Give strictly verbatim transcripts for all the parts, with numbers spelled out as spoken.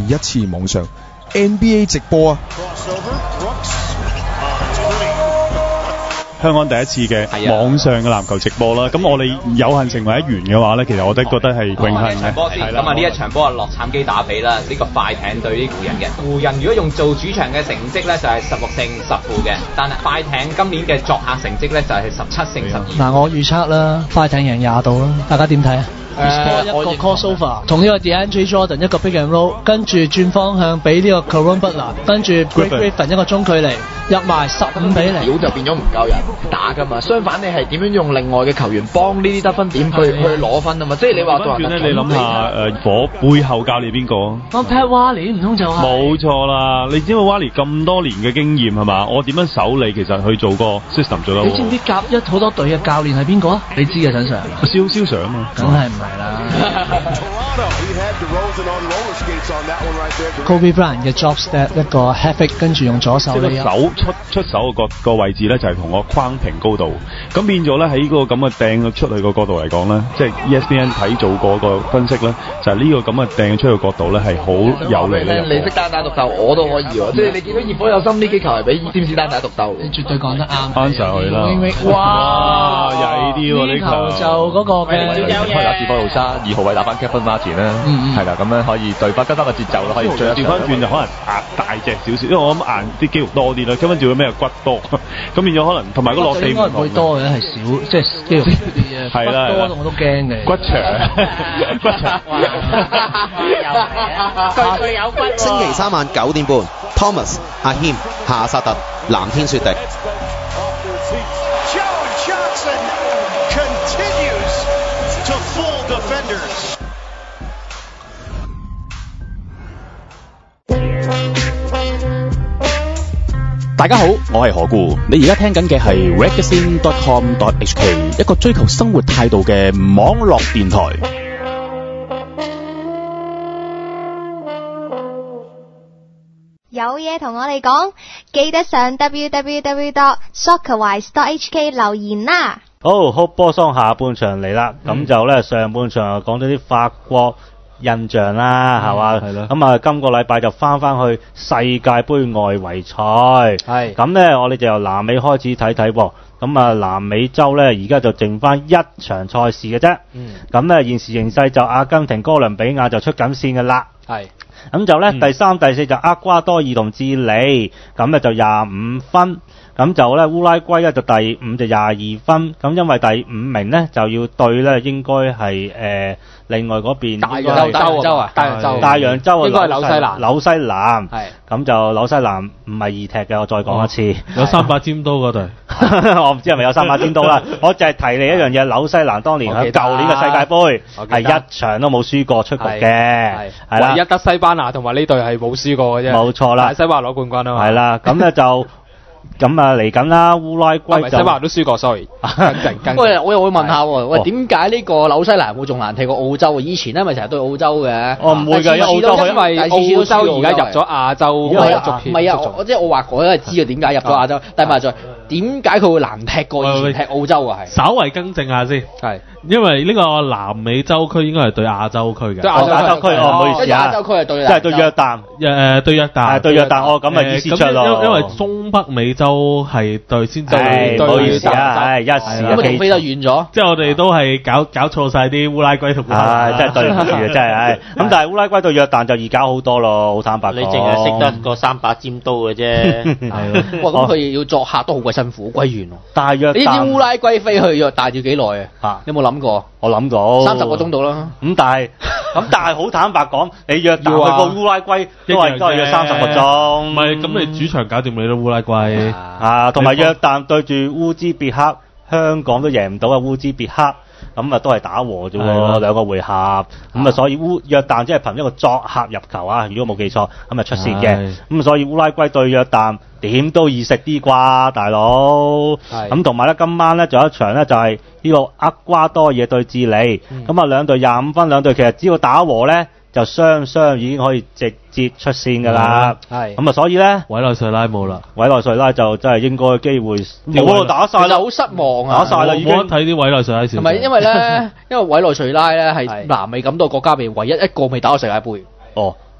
一次網上 N B A 直播啊！ 香港第一次嘅網上嘅籃球直播啦，咁我哋有幸成為一員嘅話咧，其實我都覺得係榮幸嘅。 咁啊，呢一場波啊，洛杉磯打比啦，呢個快艇對啲湖人嘅。湖人如果用做主場嘅成績咧，就係十六勝十負嘅，但係快艇今年嘅作客成績咧就係十七勝十二。 嗱，我預測啦，快艇贏廿度啦，大家點睇啊？Uh, 一個 crossover 同呢個 DeAndre Jordan 一個 pick and roll， 跟住轉方向俾呢個 Caron Butler， 跟住 Blake Griffin 一個中距離入埋十五比零， 表就變咗唔夠人打噶嘛。相反，你係點樣用另外嘅球員幫呢啲得分點去去攞分啊嘛？即係你話做人， 你諗下誒火背後教練邊個？ 我 Pat Riley 唔通就係冇錯啦！你知道 Riley 咁多年嘅經驗係嘛？我點樣守你其實去做個 system 做得好。 你知唔知甲一好多隊嘅教練係邊個啊？你知嘅，陳 Sir。 蕭蕭 Sir 啊嘛。 梗係唔係啦。Kobe Bryant 嘅 drop step 一個 half 跟住用左手呢， 手出出手嘅個個位置咧就係同我框平高度，咁變咗咧喺個咁嘅掟出去個角度嚟講咧，即係 E S P N 睇做過個分析咧，就係呢個咁嘅掟出去嘅角度咧係好有利咧。 你識單打獨鬥，我都可以喎。即係你見到熱火有心呢幾球係俾詹士單打獨鬥， 你絕對講得啱。 翻上去啦！ 哇， 曳啲喎呢球就嗰個嘅開打士波路沙二號位打翻 Kevin Martin 啦，係啦，咁樣可以對翻跟翻個節奏咯，可以追調翻轉就可能壓大隻少少，因為我諗硬啲肌肉多啲啦，跟翻轉咩骨多，咁變咗可能同埋個落地唔同。 應該唔會多嘅，係少，即係肌肉少啲嘅。 係啦， 多我都驚嘅。 骨長，骨長。 佢佢有骨。星期三晚九點半 ，Thomas、阿謙、夏薩特、藍天雪地。 大家好，我係何故，你而家聽緊嘅係 Regazine dot com dot H K， 一個追求生活態度嘅網絡電台。 有嘢同我哋講，記得上 w w w dot soccerwise dot H K 留言啦。 好，好波桑下半場嚟啦，咁、嗯、就咧上半場講咗啲法國印象啦，係嘛？係咯。咁啊，今個禮拜就翻翻去世界盃外圍賽。係。咁咧，我哋就由南美開始睇睇喎。咁啊，南美洲咧，而家就剩翻一場賽事嘅啫。嗯。咁咧，現時形勢就阿根廷、哥倫比亞就出緊線嘅啦。係。咁就咧、嗯，第三、第四就厄瓜多爾同智利，咁咧就廿五分。咁就咧烏拉圭咧就第五就廿二分，咁因為第五名咧就要對咧應該係誒另外嗰邊大洋洲啊，大洋洲大洋洲啊，應該係紐西蘭，紐西蘭係，咁就紐西蘭唔係易踢嘅，我再講一次， 有三把尖刀嗰隊， 我唔知係咪有三把尖刀啦，我就係提你一樣嘢，紐西蘭當年喺舊年嘅世界盃係一場都冇輸過出局嘅，係啦， 唯一得西班牙同埋呢隊係冇輸過嘅啫， 冇錯啦， 西班牙攞冠軍啊嘛， 係啦，咁咧就。咁啊嚟緊啦，烏拉圭就西班牙都輸過 sorry。 喂，我又會問下喎，喂，點解呢個紐西蘭會仲難踢過澳洲？以前咧咪成日對澳洲嘅。 哦，唔會㗎，因為澳洲因為澳洲而家入咗亞洲足協。 唔係啊，我即係我話我都係知啊，點解入咗亞洲？但係再點解佢會難踢過以前踢澳洲啊？係。 稍為更正下先。係。因為呢個南美洲區應該係對亞洲區嘅。 對亞洲區，哦，唔好意思啊。 亞洲區係對。 即係對約旦。 誒，對約旦。 係對約旦，哦，咁啊意思出咯。 因為中北美洲係對先對。 唔好意思啊，係一時啊。 咁咪飛得遠咗。 即係我哋都係搞搞錯晒啲烏拉圭同。 係，真係對唔住啊，真係係。咁但係烏拉圭對約旦就易搞好多咯，好坦白講。 你淨係識得個三把尖刀嘅啫。 係咯。哇，咁佢要作客都好鬼辛苦，好鬼遠喎。 但係約旦。你知烏拉圭飛去約旦要幾耐啊？嚇，有冇諗過？ 我諗到三十個鐘度啦。 咁但係咁但係好坦白講，你約旦去個烏拉圭都係都係約三十個鐘。 唔係，咁你主場搞掂你都烏拉圭啊，同埋約旦對住烏茲別克，香港都贏唔到啊烏茲別克。咁啊都係打和啫喎，兩個回合，咁啊所以烏約旦即係憑一個作客入球啊，如果冇記錯，咁啊出線嘅，咁所以烏拉圭對約旦點都易食啲啩，大佬。咁同埋咧，今晚咧仲有一場咧就係呢個厄瓜多爾對智利，咁啊兩隊廿五分，兩隊其實只要打和咧，就雙雙已經可以直接出線㗎啦。係咁啊，所以咧， 委內瑞拉冇啦， 委內瑞拉就真係應該機會冇打晒啦， 好失望啊！ 打晒啦，已經冇得睇啲委內瑞拉少。 係咪因為咧？因為委內瑞拉咧係南美咁多國家入邊唯一一個未打過世界盃。 哦，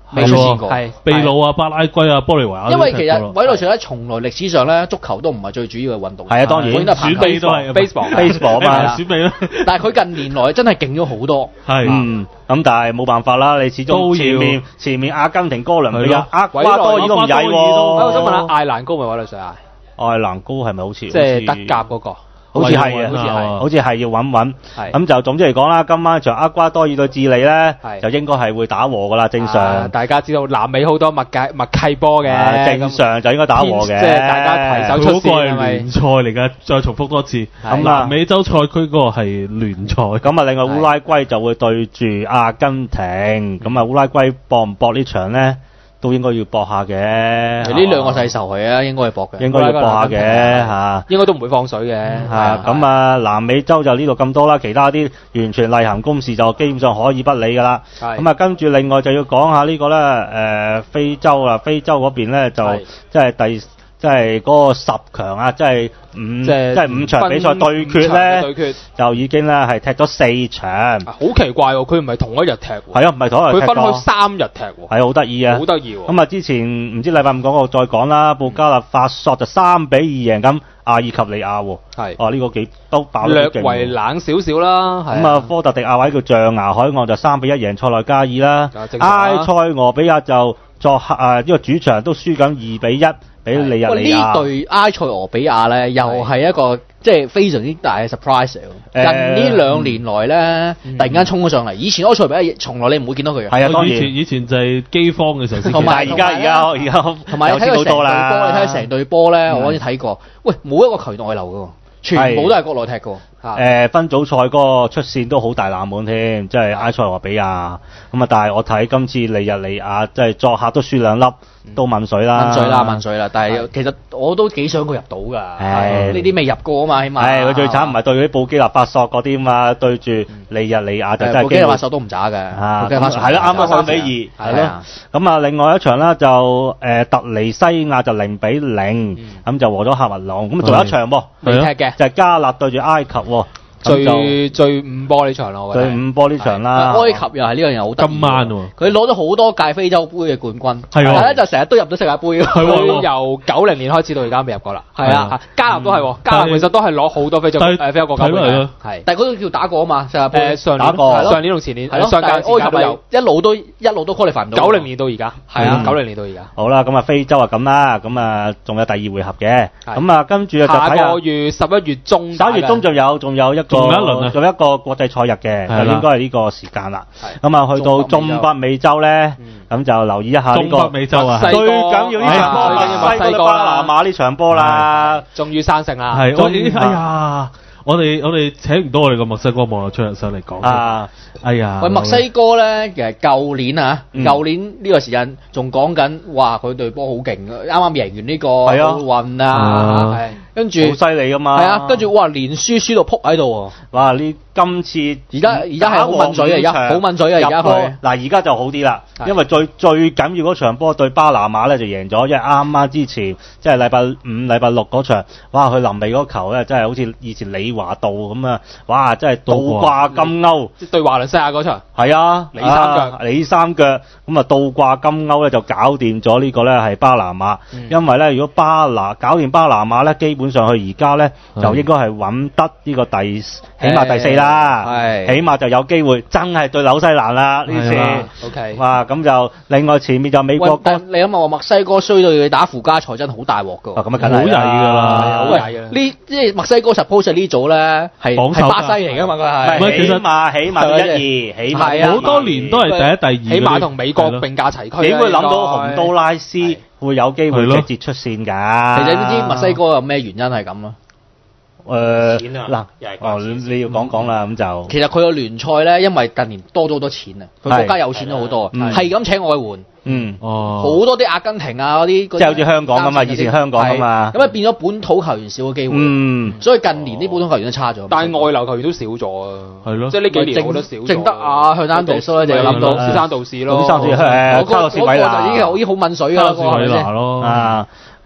未出現過， 係秘魯啊、巴拉圭啊、玻利維亞。 因為其實委內瑞拉從來歷史上咧，足球都唔係最主要嘅運動。 係啊，當然選美都係 baseball，baseball 啊嘛， 選美啦。 但係佢近年來真係勁咗好多。 係，嗯，咁但係冇辦法啦，你始終前面前面阿根廷、哥倫比亞、厄瓜多爾都唔曳喎。 我想問下艾蘭高咪委內瑞拉？ 艾蘭高係咪好似？ 即係德甲嗰個。 好似係啊，好似係，好似係要穩穩。咁就總之嚟講啦，今晚場厄瓜多爾對智利咧，就應該係會打和噶啦，正常。 大家知道南美好多默契默契波嘅， 正常就應該打和嘅。 即係大家攜手出線。 嗰個係聯賽嚟㗎，再重複多次。咁南美洲賽區嗰個係聯賽。 咁啊，另外烏拉圭就會對住阿根廷。咁啊，烏拉圭搏唔搏呢場咧？都應該要搏下嘅，呢兩個世仇係啊，應該係搏嘅， 應該要搏下嘅嚇， 應該都唔會放水嘅嚇。咁啊，南美洲就呢度咁多啦，其他啲完全例行公事就基本上可以不理噶啦。咁啊，跟住另外就要講下呢個咧，誒非洲啦，非洲嗰邊咧就即係第。即係嗰個十強啊！即係五即係五場比賽對決咧，對決就已經咧係踢咗四場。 好奇怪喎！佢唔係同一日踢喎。 係啊，唔係同一日踢。 佢分開三日踢喎。 係好得意啊！ 好得意喎。 咁啊，之前唔知禮拜五講過再講啦，布加勒法索就三比二贏咁阿爾及利亞喎。係。哦，呢個幾都爆得幾勁。 略為冷少少啦。 咁啊，科特迪亞位叫象牙海岸就三比一贏塞內加爾啦。埃塞俄比亞就作客啊，呢個主場都輸緊二比一。俾利日利亞。 呢隊埃塞俄比亞咧，又係一個即係非常之大嘅 surprise 嚟。近呢兩年來咧，突然間衝咗上嚟。以前埃塞俄比亞從來你唔會見到佢嘅。 係啊，當然。 以前以前就係饑荒嘅時候先。 同埋而家而家而家同埋你睇佢成隊波，你睇佢成隊波咧，我好似睇過。喂，冇一個球員外流嘅喎，全部都係國內踢嘅。 誒分組賽嗰個出線都好大冷門添，即係埃塞俄比亞。咁啊，但係我睇今次利日利亞即係作客都輸兩粒。都問水啦， 問水啦，問水啦！但係其實我都幾想佢入到㗎，呢啲未入過啊嘛，起碼。係佢最慘唔係對嗰啲布基納法索嗰啲嘛，對住利日利亞就真係。 布基納法索都唔渣嘅，布基納法索係咯，啱啱三比二，係咯。咁啊，另外一場咧就誒突尼西亞就零比零，咁就和咗喀麥隆。咁啊，仲有一場喎， 未踢嘅就係加納對住埃及喎。 最最五波呢場咯， 最五波呢場啦。 埃及又係呢樣嘢好得意。 今晚喎， 佢攞咗好多屆非洲杯嘅冠軍， 但係咧就成日都入到世界盃。 佢由九零年開始到而家未入過啦。係啊，加納都係，加納其實都係攞好多非洲誒非洲國家杯嘅。係，但係嗰個叫打過啊嘛，世界盃。上年上年同前年，上屆埃及都有，一路都一路都 qualify 唔到。九零年到而家，係啊，九零年到而家。 好啦，咁啊非洲啊咁啦，咁啊仲有第二回合嘅，咁啊跟住就睇下下個月十一月中， 十一月中仲有仲有一個仲有一輪啊， 仲有一個國際賽日嘅，就應該係呢個時間啦。咁啊去到中北美洲咧，咁就留意一下呢個中北美洲啊， 最緊要呢場波，墨西哥巴拿馬呢場波啦， 終於生性啦。 係，我哋哎呀，我哋我哋請唔到我哋個墨西哥網友出嚟上嚟講啊。哎呀， 喂，墨西哥咧，其實舊年啊，舊年呢個時間仲講緊，哇，佢隊波好勁啊，啱啱贏完呢個奧運啊，係，跟住好犀利噶嘛， 係啊，跟住哇，連輸輸到撲喺度喎， 哇！呢今次而家而家係好抿嘴啊，而家好抿嘴啊，而家佢嗱而家就好啲啦，因為最最緊要嗰場波對巴拿馬咧就贏咗，因為啱啱之前即係禮拜五、禮拜六嗰場，哇！佢臨尾嗰球咧真係好似以前李華道咁啊，哇！真係倒掛金鈎， 對華倫西亞嗰場係啊， 李三腳， 李三腳咁啊倒掛金鈎咧就搞掂咗呢個咧係巴拿馬，因為咧如果巴拿搞掂巴拿馬咧，基本上佢而家咧就應該係揾得呢個第起碼第四啦，係起碼就有機會真係對紐西蘭啦呢次。 OK， 哇咁就另外前面就美國， 你諗下話墨西哥衰到要打附加賽真係好大鑊噶， 咁啊梗係好曳㗎啦， 好曳㗎。呢即係墨西哥 suppose 呢組咧係係巴西嚟㗎嘛，佢係。 唔係其實嘛，起碼一二，起碼好多年都係第一、第二， 起碼同美國並駕齊驅。 點會諗到洪都拉斯會有機會直接出線㗎？ 其實你知墨西哥有咩原因係咁咯？ 誒嗱，哦你要講講啦，咁就其實佢個聯賽咧，因為近年多咗好多錢啊，佢國家有錢咗好多，係咁請外援，嗯，哦，好多啲阿根廷啊嗰啲， 即係好似香港咁嘛，以前香港啊嘛， 咁啊變咗本土球員少嘅機會，嗯，所以近年啲本土球員都差咗， 但係外流球員都少咗啊，係咯，即係呢幾年好多少咗， 淨得啊向丹杜斯咧就諗到史山道士咯， 史山道士誒，卡洛斯維拿就已經已經好濛水㗎啦， 維拿咯， 啊。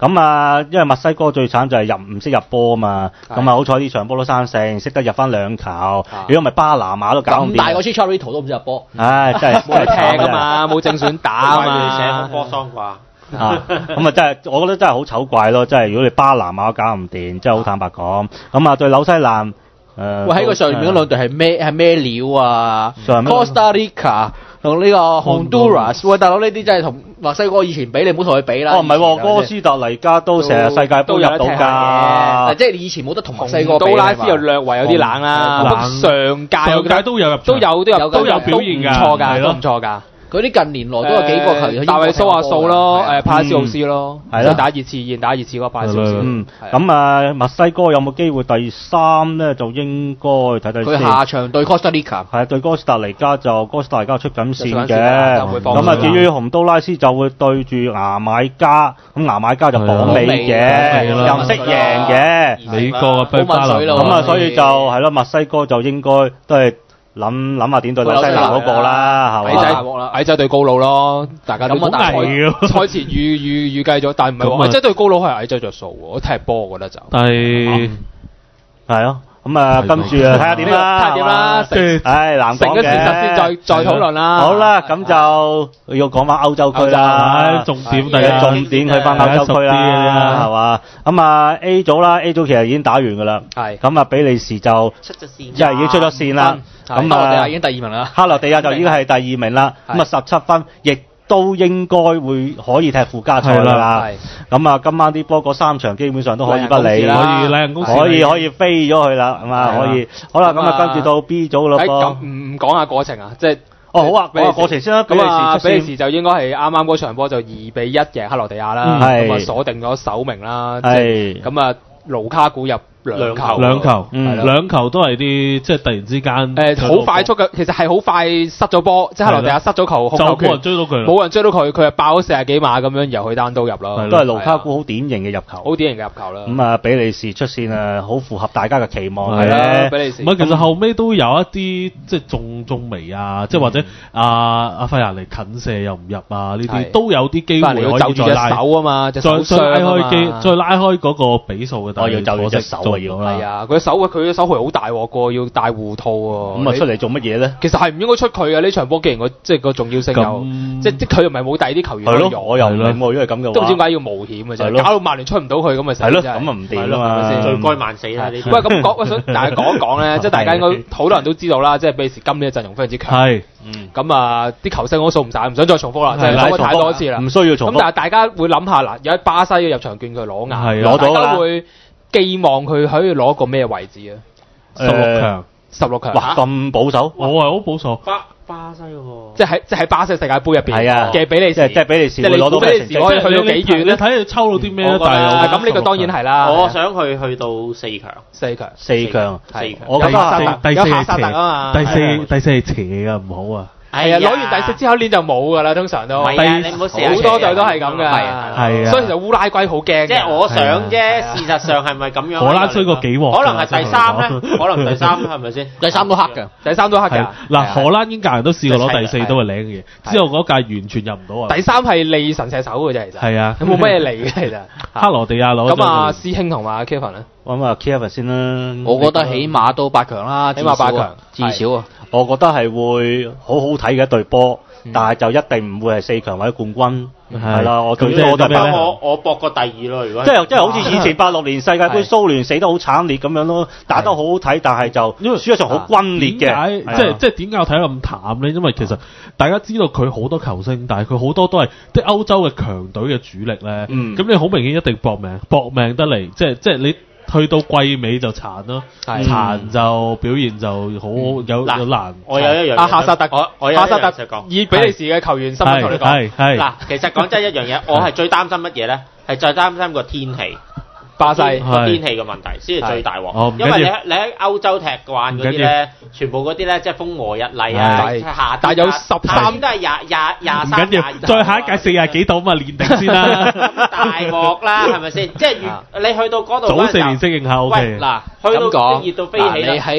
咁啊，因為墨西哥最慘就係入唔識入波啊嘛，咁啊好彩呢場波都生性，識得入翻兩球。如果唔係巴拿馬都搞唔掂。 咁大個 Chicharito 都唔識入波。 唉，真係冇人踢啊嘛，冇正選打啊嘛。 寫波桑啩。 啊，咁啊真係，我覺得真係好醜怪咯！真係，如果你巴拿馬都搞唔掂，真係好坦白講。咁啊，對紐西蘭，誒， 喂喺個上面嗰兩隊係咩係咩料啊 ？Costa Rica 同呢個 Honduras，喂大佬呢啲真係同墨西哥以前比，你唔好同佢比啦。 哦，唔係喎，哥斯達黎加都成日世界盃入到㗎， 即係你以前冇得同墨西哥比。 杜拉斯又略為有啲冷啦，上屆上屆都有入， 都有都有都有表現㗎， 唔錯㗎，都唔錯㗎。 嗰啲近年來都有幾個球員， 大衛蘇亞素咯，誒帕斯奧斯咯，即係打熱刺，現打熱刺嗰個帕斯奧斯。 嗯，咁啊，墨西哥有冇機會第三咧？就應該睇睇先。 佢下場對 Costa Rica， 係啊，對哥斯達黎加就哥斯達黎加出緊線嘅。咁啊，至於洪都拉斯就會對住牙買加，咁牙買加就榜尾嘅，又唔識贏嘅。 美國啊，不巴流。 咁啊，所以就係咯，墨西哥就應該都係。諗諗下點對紐西蘭嗰個啦，係嘛？矮仔對高佬咯，大家都咁大賽賽前預預預計咗，但係唔係喎，矮仔對高佬係矮仔着數喎，我踢波我覺得就係係咯。咁啊，跟住啊，睇下點啦， 睇下點啦， 唉，難講嘅。成咗事實先再再討論啦。 好啦，咁就要講翻歐洲區啦， 重點第一重點去翻歐洲區啦，係嘛？咁啊 A 組啦 ，A 組其實已經打完㗎啦。係。咁啊，比利時就出咗線， 即係已經出咗線啦。咁啊， 克羅地亞已經第二名啦。 克羅地亞就已經係第二名啦。咁啊，十七分，亦都應該會可以踢附加賽㗎啦。咁啊，今晚啲波嗰三場基本上都可以不理，可以可以可以飛咗去啦，係嘛？可以。好啦，咁啊，跟住到 B 組咯噃。 咁唔講下過程啊，即係哦好啊，講下過程先啦。 咁啊，比利時就應該係啱啱嗰場波就二比一贏克羅地亞啦，咁啊鎖定咗首名啦。係。咁啊，盧卡古入兩球， 兩球，嗯，兩球都係啲即係突然之間， 誒，好快速嘅，其實係好快失咗波，即係克羅地亞失咗球， 就冇人追到佢， 冇人追到佢，佢係爆咗四十幾碼咁樣，由佢單刀入咯， 都係盧卡古好典型嘅入球， 好典型嘅入球啦。 咁啊，比利時出線啊，好符合大家嘅期望係啦，比利時。 唔係，其實後尾都有一啲即係中中楣啊，即係或者阿阿費蘭尼近射又唔入啊，呢啲都有啲機會可以再拉手啊嘛，再再拉開機，再拉開嗰個比數嘅。 我要就隻手啊要係啊。佢手佢嘅手係好大鑊個，要戴護套喎。 咁啊出嚟做乜嘢咧？ 其實係唔應該出佢嘅呢場波，既然個即係個重要性有，即即佢又唔係冇第二啲球員可以用。 我又唔明喎，因為咁嘅話， 都唔知點解要冒險嘅啫，搞到曼聯出唔到佢咁咪死。 係咯，咁啊唔掂啦嘛， 罪該萬死啦呢啲。 喂，咁講，我想大家講一講咧，即係大家應該好多人都知道啦，即係比利時今年嘅陣容非常之強。係，咁啊啲球星我都數唔晒，唔想再重複啦，即係講太多次啦， 唔需要重複。 咁但係大家會諗下嗱，有喺巴西嘅入場券佢攞硬， 攞到大家會寄望佢可以攞個咩位置啊？ 十六強， 十六強。 哇，咁保守？ 我係好保守。 巴巴西喎， 即係喺即係喺巴西世界盃入邊係啊嘅比利時， 即係比利時， 即係你估比利時可以去到幾遠咧？ 你睇你抽到啲咩？但係咁呢個當然係啦。 我想去去到四強， 四強， 四強， 四強。 我覺得第四係邪， 第四第四係邪啊，唔好啊。 係啊，攞完第四之後，年就冇㗎啦，通常都。 係啊，你唔好成日好多隊都係咁㗎。係啊， 所以就烏拉圭好驚。 即係我想啫，事實上係咪咁樣？ 荷蘭吹過幾鑊？ 可能係第三咧，可能第三係咪先？ 第三都黑㗎， 第三都黑㗎。 嗱，荷蘭英格蘭都試過攞第四都係靚嘅嘢，之後嗰屆完全入唔到啊。 第三係利神射手嘅啫，其實。係啊， 冇乜嘢嚟嘅其實。 克羅地亞攞。 咁啊，師兄同埋 Kevin 咧？ 咁啊，Kevin 先啦。 我覺得起碼都八強啦， 起碼八強至少啊。 我覺得係會好好睇嘅一隊波，但係就一定唔會係四強或者冠軍，係啦。我最多就我我搏個第二咯，如果即係即係好似以前八六年世界盃蘇聯死得好慘烈咁樣咯，打得好好睇，但係就因為輸一場好轟烈嘅。 即係即係點解我睇得咁淡咧？因為其實大家知道佢好多球星，但係佢好多都係啲歐洲嘅強隊嘅主力咧。咁你好明顯一定搏命，搏命得嚟，即係即係你。去到季尾就殘咯，殘就表現就好有有難。 我有一樣， 阿夏薩特， 我我有一樣就講， 以比利時嘅球員身份同你講。 嗱，其實講真一樣嘢，我係最擔心乜嘢咧？係最擔心個天氣。 巴西個天氣嘅問題先係最大鑊，因為你你喺歐洲踢慣嗰啲咧，全部嗰啲咧即係風和日麗啊，夏但有十三都係廿廿廿三廿， 再下一屆四廿幾度嘛，練定先啦。 大鑊啦，係咪先？即係你去到嗰度， 早四年適應下 O K。 嗱，去到熱到飛起啦。 你喺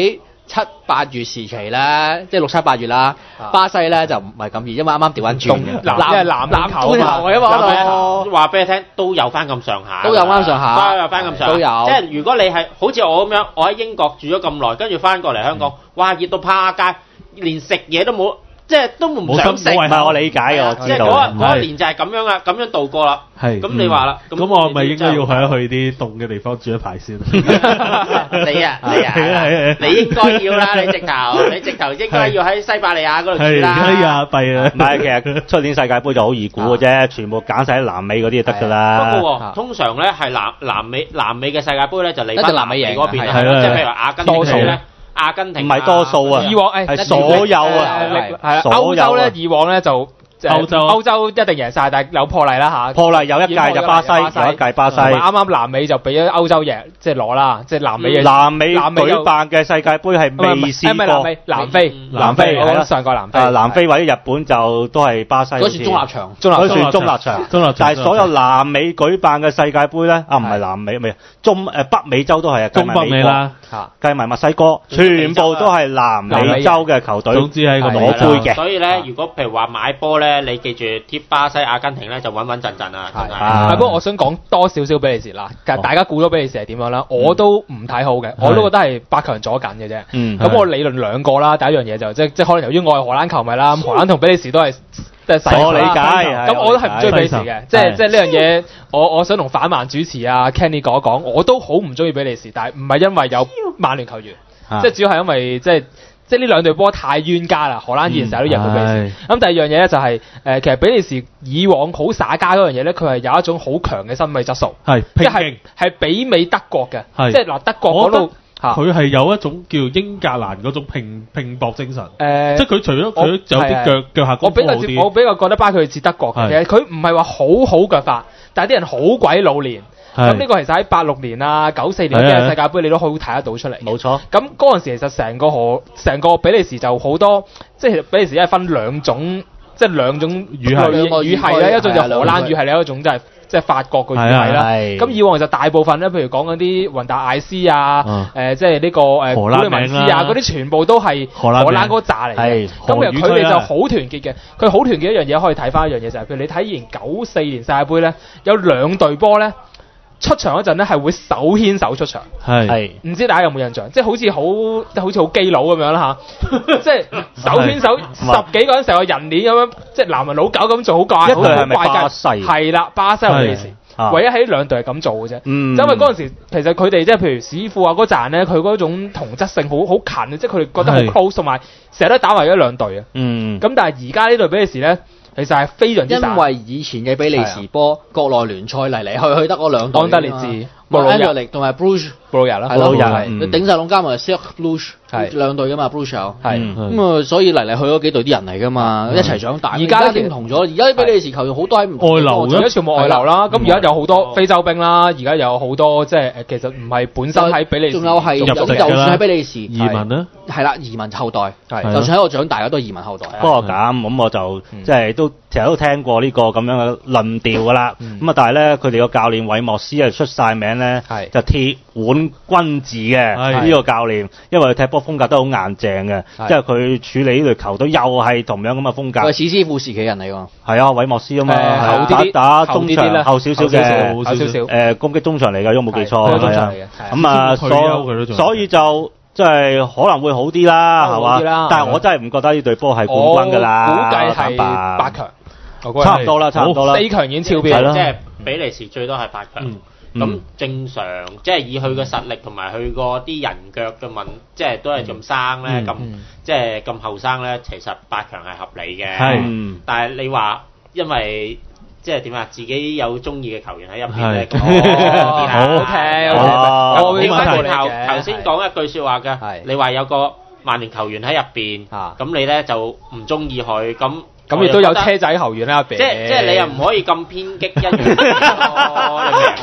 七八月時期咧，即係六七八月啦，巴西咧就唔係咁熱，因為啱啱調翻轉嘅， 南即係南籃球啊嘛，話俾你聽都有翻咁上下， 都有翻上下， 都有翻咁上下， 都有。 即係如果你係好似我咁樣，我喺英國住咗咁耐，跟住翻過嚟香港，哇熱到趴街，連食嘢都冇。即係都唔想食， 唔係我理解嘅，我知道。 即係嗰嗰一年就係咁樣啦，咁樣度過啦。 係。 咁你話啦， 咁我咪應該要去一去啲凍嘅地方住一排先。 你啊，你啊，你應該要啦，你直頭，你直頭應該要喺西伯利亞嗰度住啦。 哎呀，弊啦。 唔係，其實出年世界盃就好易估嘅啫，全部揀曬喺南美嗰啲就得㗎啦。 不過通常咧係南南美南美嘅世界盃咧就嚟翻南美嗰邊啦，即係譬如話阿根廷咧。阿根廷唔係多數啊， 以往誒係所有啊， 係啊，歐洲咧以往咧就。歐洲歐洲一定贏曬，但係有破例啦嚇。 破例有一屆就巴西，有一屆巴西。 啱啱南美就俾咗歐洲贏，即係攞啦，即係南美嘅。 南美舉辦嘅世界盃係未試過。 南非，南非，南非，我講上個南非。 誒，南非或者日本就都係巴西。 嗰時中立場， 嗰時中立場，中立場。但係所有南美舉辦嘅世界盃咧，啊唔係南美，唔係中誒北美洲都係啊， 中北美啦， 計埋墨西哥，全部都係南美洲嘅球隊。 總之係個攞杯嘅。 所以咧，如果譬如話買波咧，你記住。巴西、阿根廷咧就穩穩陣陣啊，係啊。不過我想講多少少比利時啦，其實大家估咗比利時係點樣啦，我都唔睇好嘅，我都覺得係八強左緊嘅啫。咁我理論兩個啦，第一樣嘢就即即可能由於我係荷蘭球迷啦，荷蘭同比利時都係即係細。 我理解。 咁我都係唔中意比利時嘅，即係即係呢樣嘢，我我想同反曼主持啊 Kenny 講一講，我都好唔中意比利時，但係唔係因為有曼聯球員，即係主要係因為即係。即係呢兩隊波太冤家啦，荷蘭以前成日都贏過比利時。咁、嗯、第二樣嘢咧就係、是、誒、呃，其實比利時以往好耍家嗰樣嘢咧，佢係有一種好強嘅心理質素， 係即係係媲美德國嘅。即係嗱，德國嗰度佢係有一種叫英格蘭嗰種拼拼搏精神。誒、呃，即係佢除咗佢有啲腳腳下功夫好啲。 我比較覺得巴佢似德國嘅，其實佢唔係話好好腳法，但係啲人好鬼老練。咁呢個其實喺八六年啊、九四年嘅世界盃，你都好睇得到出嚟。 冇錯。 咁嗰陣時其實成個河、成個比利時就好多，即係比利時係分兩種，即係兩種語系語系咧，一種就荷蘭語系，另一種就係即係法國嘅語系啦。咁以往就大部分咧，譬如講緊啲雲達艾斯啊，誒即係呢個誒古利文斯啊，嗰啲全部都係荷蘭嗰扎嚟嘅。咁其實佢哋就好團結嘅，佢好團結一樣嘢可以睇翻一樣嘢就係，譬如你睇以前九四年世界盃咧，有兩隊波咧。出場嗰陣咧係會手牽手出場，係唔知大家有冇印象？即係好似好，即係好似好基佬咁樣啦嚇，即係手牽手十幾個人成個人鏈咁樣，即係男人老狗咁做好怪，好怪嘅。係啦，巴西同比利時，唯一喺兩隊係咁做嘅啫。因為嗰陣時其實佢哋即係譬如史庫啊嗰陣咧，佢嗰種同質性好好近，即係佢哋覺得好 close，同埋成日都打埋咗兩隊啊。嗯，咁但係而家呢隊比利時咧。其實係非常之散， 因為以前嘅比利時波國內聯賽嚟嚟去去得嗰兩隊， 安德烈治、 布魯日同埋 Bruges 布魯日啦， 係咯，係頂曬籠加埋 Cercle Bruges 係兩隊噶嘛 Bruges 有係咁啊，所以嚟嚟去嗰幾隊啲人嚟噶嘛，一齊長大。而家都唔同咗，而家啲比利時球員好多喺唔外流， 而家全部外流啦。咁而家有好多非洲兵啦，而家有好多即係誒，其實唔係本身喺比利時， 仲有係就算喺比利時移民啦， 係啦，移民後代，就算喺度長大嘅都係移民後代。 不過咁咁我就即係都成日都聽過呢個咁樣嘅論調㗎啦。咁啊，但係咧佢哋個教練韋莫斯係出晒名咧，就鐵腕君子嘅呢個教練，因為佢踢波風格都好硬淨嘅，即係佢處理呢隊球隊又係同樣咁嘅風格。 佢係史師傅時期人嚟㗎。 係啊，韋莫斯啊嘛，打打中場後少少嘅，後少少誒攻擊中場嚟㗎，如果冇記錯係啊。咁啊，所所以就。即係可能會好啲啦，係嘛？但係我真係唔覺得呢隊波係冠軍㗎啦。 估計係八強， 差唔多啦，差唔多啦。 四強已經超標， 即係比利時最多係八強。咁正常，即係以佢嘅實力同埋佢個啲人腳嘅問，即係都係咁生咧，咁即係咁後生咧，其實八強係合理嘅。係，但係你話因為。即係點啊？自己有中意嘅球員喺入邊咧， 好 OK， 我點解頭頭先講一句説話嘅？你話有個曼聯球員喺入邊，咁你咧就唔中意佢，咁咁亦都有車仔球員喺入邊。 即即係你又唔可以咁偏激一樣，你明嘛？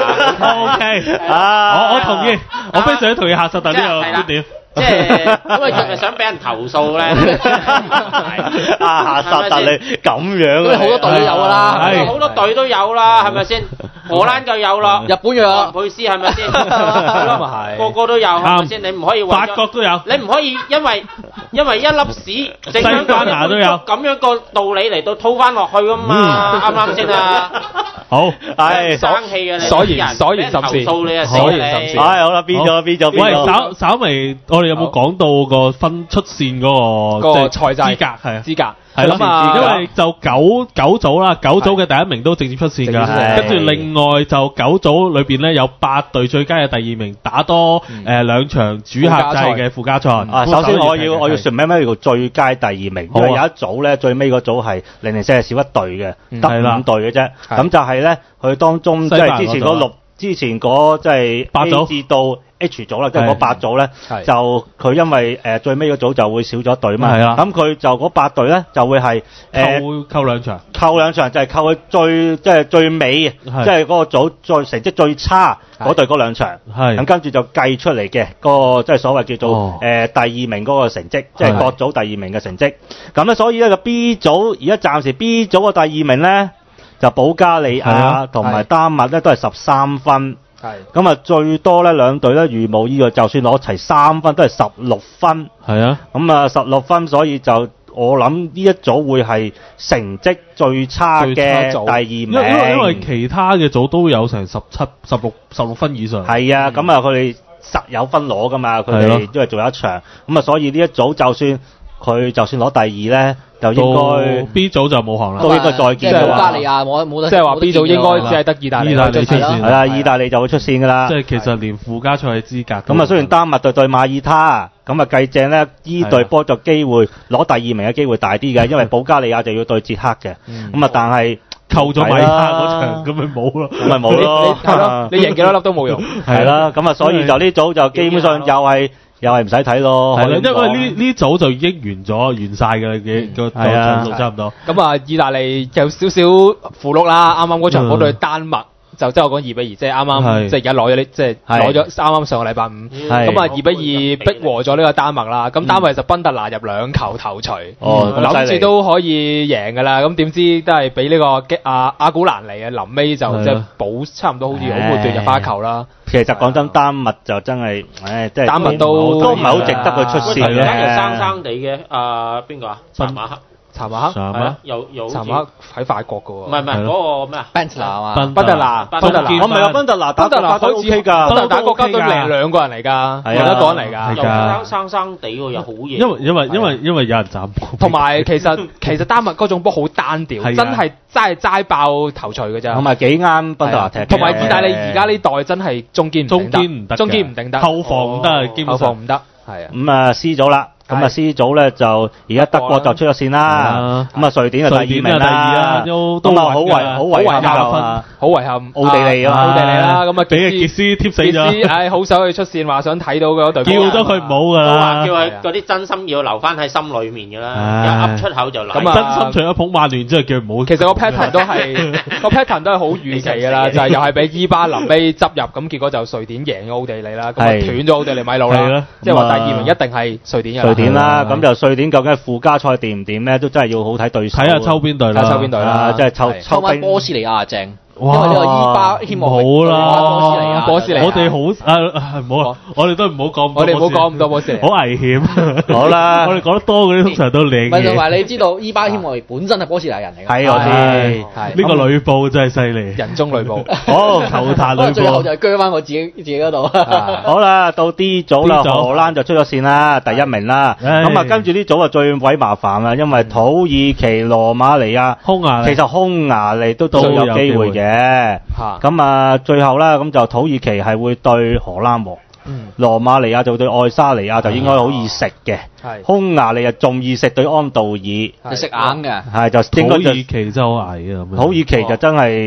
O K， 我我同意，我非常同意夏薩特呢個觀點。 即係因為佢咪想俾人投訴咧？ 啊，夏薩特你咁樣啊？ 好多隊都有㗎啦， 好多隊都有啦，係咪先？荷蘭就有啦， 日本又有， 佩斯係咪先？係個個都有，係咪先？你唔可以話法國都有， 你唔可以因為因為一粒屎，西班牙都有咁樣個道理嚟到套翻落去㗎嘛？啱唔啱先啊？ 好， 係生氣嘅你， 所言所言甚是， 投訴你啊， 所言甚是。 唉，好啦，變咗變咗變咗。 喂，稍稍微，我哋有冇講到個分出線嗰個即係資格係啊？ 資格係啦，因為就九九組啦，九組嘅第一名都直接出線㗎，跟住另外就九組裏邊咧有八隊最佳嘅第二名打多誒兩場主客制嘅附加賽。 啊，首先我要我要説明咩叫做最佳第二名，因為有一組咧最尾嗰組係零零四係少一隊嘅，得五隊嘅啫。咁就係咧佢當中即係之前嗰六之前嗰即係八組至到 H 組啦，即係嗰八組咧，就佢因為誒最尾嗰組就會少咗隊嘛，咁佢就嗰八隊咧就會係誒扣扣兩場， 扣兩場就係扣佢最即係最尾，即係嗰個組最成績最差嗰隊嗰兩場，咁跟住就計出嚟嘅嗰個即係所謂叫做誒第二名嗰個成績，即係各組第二名嘅成績。咁咧所以咧個 B 組而家暫時 B 組嘅第二名咧就保加利亞同埋丹麥咧都係十三分。係咁啊，最多咧兩隊咧如無意外，就算攞齊三分都係十六分。 係啊， 咁啊十六分，所以就我諗呢一組會係成績最差嘅第二名。因為因為其他嘅組都有成十七、十六、十六分以上。 係啊，咁啊佢哋實有分攞噶嘛，佢哋因為做一場，咁啊所以呢一組就算佢就算攞第二咧。就應該 B 組就冇行啦， 都應該再見。 即係保加利亞冇冇得， 即係話 B 組應該只係得意大利。 意大利出線係啦，意大利就會出線㗎啦。 即係其實連附加賽嘅資格。 咁啊，雖然丹麥對對馬爾他，咁啊計正咧，依隊波就機會攞第二名嘅機會大啲嘅，因為保加利亞就要對捷克嘅。咁啊，但係扣咗馬爾他嗰場，咁咪冇咯， 咁咪冇咯。 你贏幾多粒都冇用。 係啦，咁啊，所以就呢組就基本上又係。又係唔使睇咯， 係啦，因為呢呢組就已經完咗，完晒嘅嘅個場數差唔多。 咁啊，意大利有少少符碌啦，啱啱嗰場嗰對丹麥就即係我講二比二，即係啱啱即係而家攞咗呢，即係攞咗啱啱上個禮拜五，咁啊二比二逼和咗呢個丹麥啦。咁丹麥就賓特拿入兩球頭槌，諗住都可以贏㗎啦。咁點知都係俾呢個阿阿古蘭尼啊，臨尾就即係補差唔多好似好末段入翻一球啦。 其實講真，丹麥就真係，唉，即係丹麥都都唔係好值得佢出線嘅。 而家又生生地嘅，啊邊個啊？查馬克。 查馬克係啊， 有有查馬克喺法國嘅喎。 唔係唔係嗰個咩啊？ 賓特拿啊嘛。 賓特拿，賓特拿。 我唔係話賓特拿，賓特拿都 OK 㗎。 賓特拿打國家隊嚟兩個人嚟㗎，係一個人嚟㗎。 又生生生地喎，又好嘢。 因為因為因為因為有人斬波。 同埋其實其實丹麥嗰種波好單調，真係真係齋爆頭槌㗎咋。 同埋幾啱賓特拿踢。 同埋意大利而家呢代真係中堅中堅唔得， 中堅唔頂得， 後防唔得， 後防唔得，係啊。 咁啊 C 組啦。咁啊 C 組咧就而家德國就出咗線啦，咁啊瑞典就第二名啦，都都好遺好遺憾啊， 好遺憾奧地利啊， 奧地利啦，咁啊俾傑斯貼死咗， 唉好想去出線，話想睇到嗰隊， 叫咗佢唔好㗎啦， 話叫佢嗰啲真心要留翻喺心裏面㗎啦，一噏出口就嚟。 咁啊真心除咗捧曼聯之後叫佢唔好。 其實個 pattern 都係個 pattern 都係好預期㗎啦，就係又係俾伊巴臨尾執入，咁結果就瑞典贏咗奧地利啦，咁啊斷咗奧地利米路啦，即係話第二名一定係瑞典嘅。 瑞典啦，咁就。瑞典究竟係附加賽掂唔掂咧？都真係要好睇對手。 睇下抽邊隊啦， 睇抽邊隊啦， 即係抽抽翻波斯尼亞正。 哇！ 因為呢個伊巴希望好啦， 波斯尼亞， 波斯尼亞， 我哋好啊，唔好，我哋都唔好講， 我哋唔好講咁多波斯尼亞， 好危險。 好啦， 我哋講得多嗰啲通常都靚嘅。 唔係同埋你知道伊巴希望本身係波斯尼亞人嚟㗎。 係我知， 呢個呂布真係犀利， 人中呂布。 好，球壇呂布。 最後就係鋸翻我自己自己嗰度。 好啦，到 D 組啦，荷蘭就出咗線啦，第一名啦。咁啊，跟住呢組啊最鬼麻煩啦，因為土耳其、羅馬尼亞、 匈牙利， 其實匈牙利都都有機會嘅。咁啊，最後啦，咁就土耳其係會對荷蘭喎，羅馬尼亞就對愛沙尼亞就應該好易食嘅，匈牙利啊仲易食對安道爾， 你食硬嘅， 係就應該就土耳其真係好矮啊， 土耳其就真係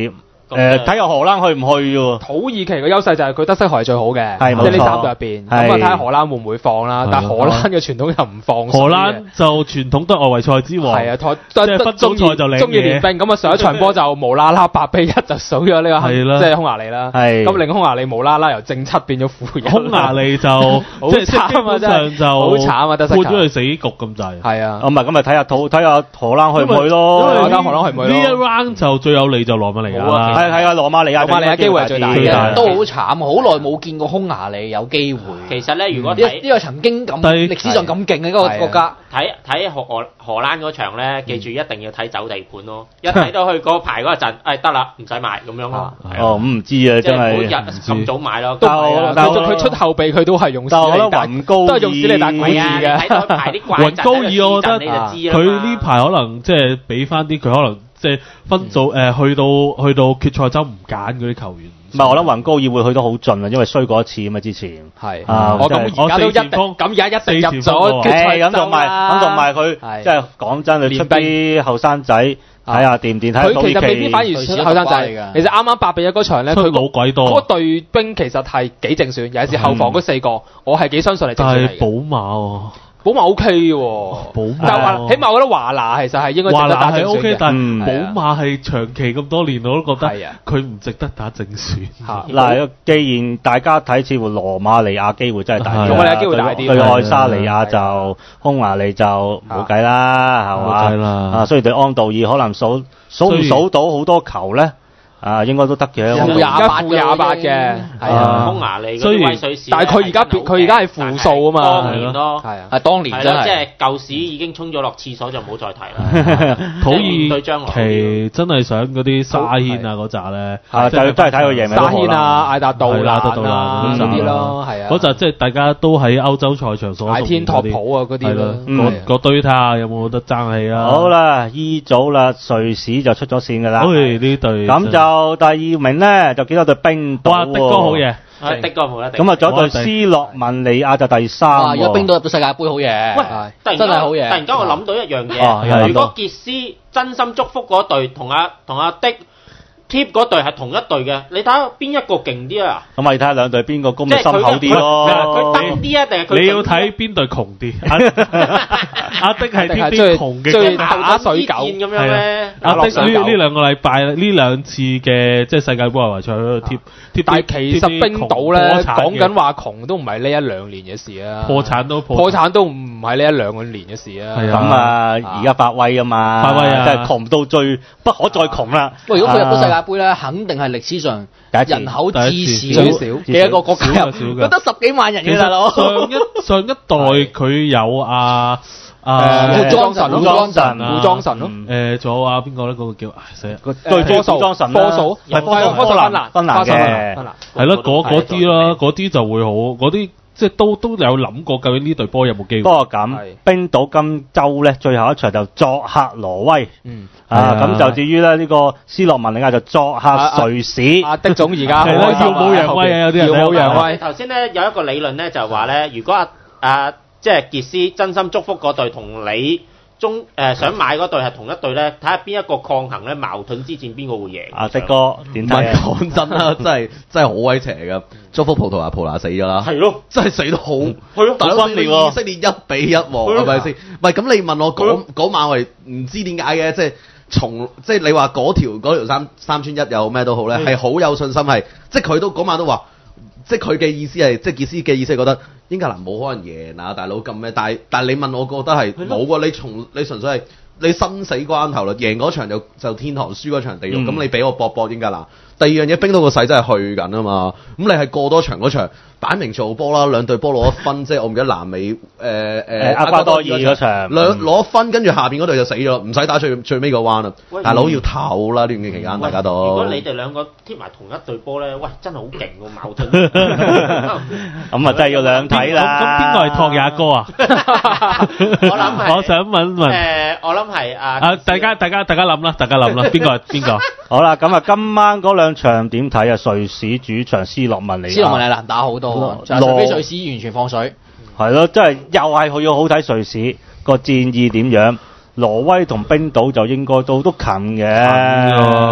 誒，睇下荷蘭去唔去喎？ 土耳其嘅優勢就係佢得失球係最好嘅， 係即係呢三隊入邊。咁啊，睇下荷蘭會唔會放啦？但係荷蘭嘅傳統又唔放。 荷蘭就傳統得外圍賽之王。 係啊， 即係分組賽就領嘅。 中意練兵，咁啊上一場波就無啦啦八比一就數咗呢個，即係匈牙利啦。係。咁令匈牙利無啦啦由正七變咗負一。匈牙利就即係基本上就好慘啊，得失球。 判咗佢死局咁滯。 係啊。 咁咪咁咪睇下土睇下荷蘭去唔去咯？ 因為荷蘭去唔去咯？呢一 round 就最有利就羅馬尼亞啦。 係係啊，羅馬尼亞。 羅馬尼亞機會係最大嘅， 都好慘，好耐冇見過匈牙利有機會。 其實咧，如果呢呢個曾經咁歷史上咁勁嘅嗰個國家， 睇睇荷荷荷蘭嗰場咧，記住一定要睇走地盤咯。一睇到去嗰排嗰陣，誒得啦，唔使買咁樣咯。 哦，唔知啊，真係。 即係唔好咁早買咯。 都係佢佢出後備佢都係用史利達，都係用史利達古字嘅。 睇到排啲怪雲高爾，我覺得佢呢排可能即係俾翻啲佢可能。即係分組誒、呃，去到去到決賽周唔揀嗰啲球員， 唔係我諗雲高爾會去得好盡啊，因為衰過一次啊嘛之前。係啊， 我咁而家都一定，咁而家一定入咗決賽周啦。咁同埋咁同埋佢，即係講真，佢出啲後生仔睇下掂唔掂？睇佢其實未必反而出後生仔嚟㗎。其實啱啱八比一嗰場咧，佢老鬼多。 嗰隊兵其實係幾正選，尤其是後防嗰四個，我係幾相信係正選嚟嘅。 但係寶馬喎。 寶馬 O K 喎，但係話起碼我覺得華拿其實係應該值得打正選嘅。華拿係 O K， 但係寶馬係長期咁多年我都覺得佢唔值得打正選。 嗱，既然大家睇似乎羅馬尼亞機會真係大啲， 羅馬尼亞機會大啲， 對愛沙尼亞就匈牙利就冇計啦，係嘛？ 冇計啦。 啊，所以對安道爾可能數數唔數到好多球咧？啊，應該都得嘅。 負廿八，負廿八嘅，係啊。 匈牙利嗰啲威水史， 但係佢而家佢而家係負數啊嘛。 當年咯， 係啊，係當年真係。 即係舊史已經沖咗落廁所，就唔好再提啦。 土耳其真係想嗰啲沙軒啊嗰扎咧， 就都係睇佢贏咪沙軒啊、艾達杜蘭啊嗰啲咯，係啊。 嗰紮即係大家都喺歐洲賽場所。 艾天托普啊嗰啲咯， 嗰堆睇下有冇得爭氣啊。 好啦，E組啦，瑞士就出咗線㗎啦。 誒呢隊咁就。第二名咧就見到對冰島， 哇！的哥好嘢， 的哥冇一定。 咁啊，仲有對斯洛文尼亞就第三。 啊！而家冰島入到世界盃好嘢， 喂，真係好嘢。突然間我諗到一樣嘢，如果傑斯真心祝福嗰隊同阿同阿的貼嗰隊係同一隊嘅，你睇下邊一個勁啲啊？ 咁啊，睇下兩隊邊個功力深厚啲咯。 佢得啲啊，定係佢？ 你要睇邊隊窮啲？阿的係貼啲窮嘅， 最打水狗咁樣咧。 阿的呢呢兩個禮拜呢兩次嘅即係世界盃外圍賽喺度貼貼。 但係其實冰島咧講緊話窮都唔係呢一兩年嘅事啊， 破產都破產都唔係呢一兩個年嘅事啊。 咁啊，而家發威啊嘛， 發威啊， 即係窮到最不可再窮啦。 喂，如果佢入到世界盃咧，肯定係歷史上人口至少嘅一個國家，佢得十幾萬人嘅大佬。 上一上一代佢有啊啊胡莊神，胡莊神，胡莊神咯。 誒，仲有啊邊個咧？嗰個叫唉死啦， 對住胡莊神， 科數， 係科芬蘭，芬蘭嘅， 係咯，嗰嗰啲啦，嗰啲就會好，嗰啲。即係都都有諗過，究竟呢隊波有冇機會？ 不過咁，冰島今週咧最後一場就作客挪威，嗯啊咁就至於咧呢個斯洛文尼亞就作客瑞士。 阿的總而家係耀武揚威啊！有啲人耀武揚威。 頭先咧有一個理論咧就係話咧，如果阿阿即係傑斯真心祝福嗰隊同你中誒、呃、想買嗰隊係同一隊咧，睇下邊一個抗衡咧，矛盾之戰邊個會贏？ 阿的哥點睇啊？ 講真啦，真係真係好威邪㗎！祝福葡萄牙，葡萄牙死咗啦， 係咯， 真係死得好， 係咯， 大佬你以色列一比一喎，係咪先？唔係咁，你問我嗰嗰晚我哋唔知點解嘅，即係從即係你話嗰條嗰條三三串一又咩都好咧，係好有信心係，即係佢都嗰晚都話，即係佢嘅意思係，即係傑斯嘅意思係覺得英格蘭冇可能贏啊，大佬咁咩？但係但係你問我覺得係冇喎，你從你純粹係你生死關頭啦，贏嗰場就就天堂，輸嗰場地獄，咁、嗯、你俾我搏搏英格蘭。第二樣嘢，冰島個勢真係去緊啊嘛，咁你係過多場嗰場擺明做波啦，兩隊波攞一分，即係我唔記得南美誒誒厄瓜多爾嗰場兩攞一分，跟住下邊嗰隊就死咗，唔使打最最尾個彎啦。大佬要唞啦，呢段期間大家都。 如果你哋兩個貼埋同一隊波咧，喂，真係好勁喎，矛盾。 咁啊，真係要兩睇啦。 咁邊個係托也哥啊？ 我諗係。 我想問問。 誒，我諗係啊。 啊，大家大家大家諗啦，大家諗啦，邊個係邊個？ 好啦，咁啊，今晚嗰兩場點睇啊？瑞士主場斯洛文尼亞， 斯洛文尼亞難打好多，就除非瑞士完全放水。 係咯，真係又係佢要好睇瑞士個戰意點樣。挪威同冰島就應該都都近嘅，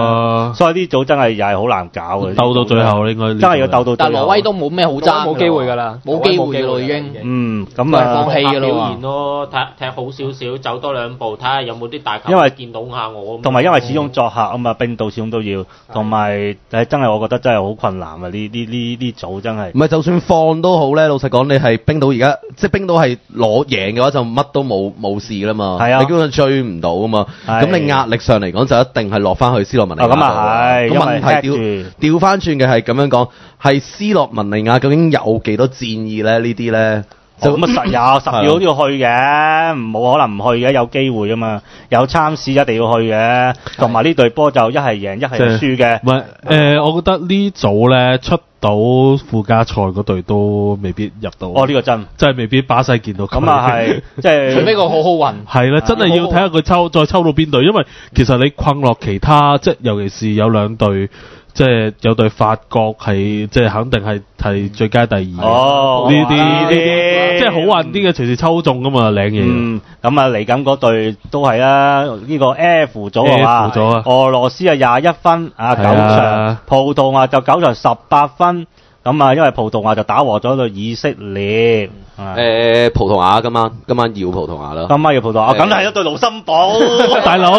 啊， 所以呢組真係又係好難搞嘅， 鬥到最後應該真係要鬥到最後。 但挪威都冇咩好爭， 冇機會㗎啦， 冇機會咯已經。 嗯，咁啊放棄㗎咯。 表現咯，踢踢好少少，走多兩步，睇下有冇啲大球。 因為見到下我。 同埋因為始終作客啊嘛，冰島始終都要，同埋誒真係我覺得真係好困難啊！呢呢呢呢組真係。 唔係就算放都好咧，老實講，你係冰島而家，即係冰島係攞贏嘅話，就乜都冇冇事㗎啦嘛。係啊，你基本上追唔到啊嘛。咁你壓力上嚟講，就一定係落翻去斯洛文尼亞度。咁啊係。咁問題調調翻轉嘅係咁樣講，係斯洛文尼亞究竟有幾多戰意咧？呢啲咧？ 就咁啊實有十秒都要去嘅，冇可能唔去嘅，有機會啊嘛，有參試一定要去嘅，同埋呢隊波就一係贏一係輸嘅。 唔係誒，我覺得呢組咧出到附加賽嗰隊都未必入到。 哦，呢個真， 真係未必巴西見到佢。 咁啊係，即係除非個好好運。 係啦，真係要睇下佢抽再抽到邊隊，因為其實你困落其他，即係尤其是有兩隊。即係有隊法國係，即係肯定係係最佳第二。 哦， 呢啲呢啲即係好運啲嘅，隨時抽中噶嘛，領嘢。 嗯，咁啊嚟緊嗰隊都係啦，呢個 F 組啊， F 組啊， 俄羅斯啊廿一分啊九場，葡萄牙就九場十八分。咁啊，因為葡萄牙就打和咗對以色列。 誒，葡萄牙今晚今晚要葡萄牙啦。 今晚要葡萄牙，咁係一對盧森堡， 大佬。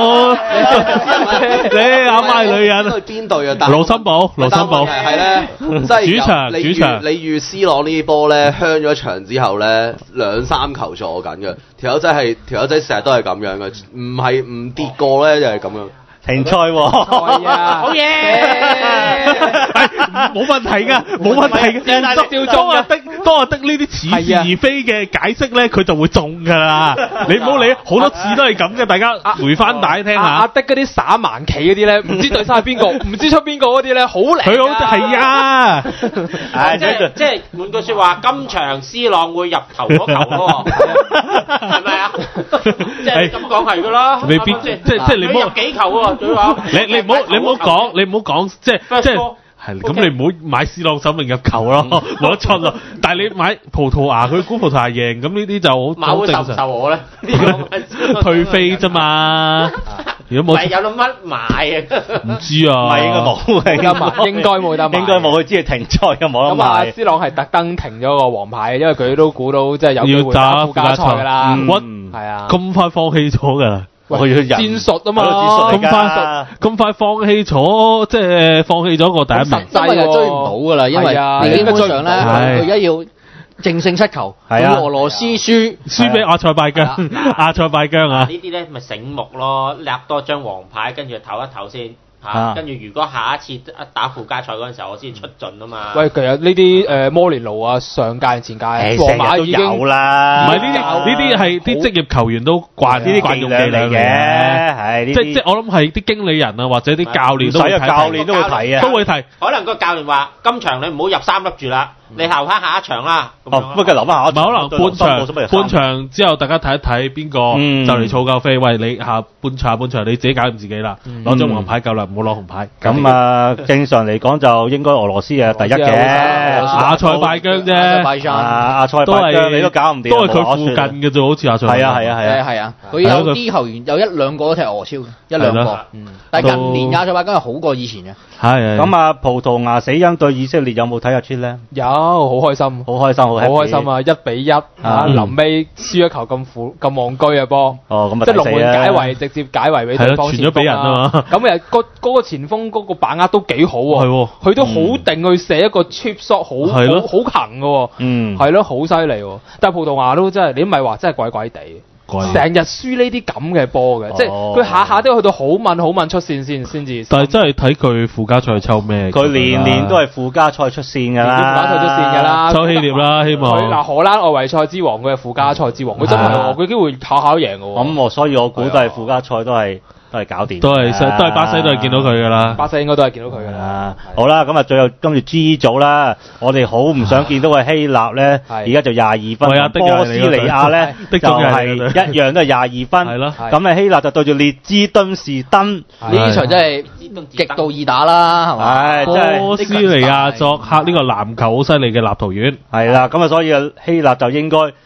你阿媽係女人。 邊隊啊？ 盧森堡，盧森堡。 係咧，即係主場，主場。 你預 C 朗呢啲波咧，香咗場之後咧，兩三球助緊嘅。條友仔係條友仔成日都係咁樣嘅，唔係唔跌過咧就係咁樣。 停賽喎， 好嘢， 冇問題㗎，冇問題嘅。當阿的當阿的呢啲似是而非嘅解釋咧，佢就會中㗎啦。你唔好理，好多次都係咁嘅，大家回翻帶聽下。 阿的嗰啲耍盲棋嗰啲咧，唔知對手係邊個，唔知出邊個嗰啲咧，好靚。 佢好係啊， 即係即係換句説話，今場 C 朗會入球嗰球喎，係咪啊？即係咁講係㗎啦， 未必即即即你唔好入幾球喎。 你你唔好你唔好講你唔好講即即係咁你唔好買 C 朗首名入球咯，冇得出咯。但係你買葡萄牙佢估葡萄牙贏，咁呢啲就好好正常。馬會受唔受我咧？退飛啫嘛。如果冇， 有得乜買啊？ 唔知啊， 唔係應該冇， 應該冇，應該冇得買。 應該冇，佢知係停賽嘅冇得買。 咁啊，C 朗係特登停咗個黃牌，因為佢都估到即係有機會打附加賽㗎啦。係啊， 咁快放棄咗㗎。 我要戰術啊嘛， 咁快咁快放棄咗，即係放棄咗個第一名， 真係追唔到㗎啦，因為你基本上咧，佢而家要淨勝七球，對俄羅斯輸， 輸俾阿塞拜疆，阿塞拜疆啊！ 呢啲咧咪醒目咯，立多張黃牌，跟住唞一唞先。嚇，跟住如果下一次打附加賽嗰陣時候，我先出盡啊嘛。 喂，其實呢啲誒摩連奴啊，上屆前屆，皇馬已經有啦。 唔係呢啲呢啲係啲職業球員都慣呢啲慣用技嚟嘅，係即即我諗係啲經理人啊或者啲教練都會睇，教練都會睇啊，都會睇。 可能個教練話：今場你唔好入三粒住啦。你留翻下一場啦。 哦，不過留翻下一場。 唔係可能半場，半場之後大家睇一睇邊個就嚟儲夠飛。喂，你下半場下半場你自己搞掂自己啦，攞張黃牌夠啦，唔好攞紅牌。 咁啊，正常嚟講就應該俄羅斯係第一嘅， 阿塞拜疆啫， 阿塞拜疆你都搞唔掂， 都係佢附近嘅啫，好似阿塞拜疆。 係啊係啊係啊係啊，佢有啲球員有一兩個都踢俄超，一兩個。但係近年阿塞拜疆係好過以前嘅。 係。 咁啊，葡萄牙死因對以色列有冇睇日出咧？ 有，好開心， 好開心，好開心啊！一比一啊，臨尾輸一球咁苦咁戇居嘅波。 哦，咁啊， 即係龍門解圍，直接解圍俾對方前鋒啊！ 咁誒，嗰嗰個前鋒嗰個把握都幾好喎。係佢都好定去射一個 cheap shot，好好好行嘅喎。嗯，係咯，好犀利喎！但係葡萄牙都真係，你唔係話真係怪怪地。成日輸呢啲咁嘅波嘅，即係佢下下都要去到好敏好敏出線先先至。 但係真係睇佢附加賽抽咩？ 佢年年都係附加賽出線㗎啦， 附加賽出線㗎啦。 抽希臘啦，希望。 嗱，荷蘭外圍賽之王，佢係附加賽之王，佢真係佢機會下下都贏嘅喎。 咁我所以我估都係附加賽都係。都係搞掂， 都係都係巴西都係見到佢噶啦， 巴西應該都係見到佢噶啦。 好啦，咁啊，最後跟住 G 組啦，我哋好唔想見到嘅希臘咧，而家就廿二分，波斯尼亞咧就係一樣都係廿二分。係咯，咁啊希臘就對住列支敦士登， 呢場真係極度易打啦，係嘛？ 波斯尼亞作客呢個籃球好犀利嘅立陶宛， 係啦，咁啊所以啊希臘就應該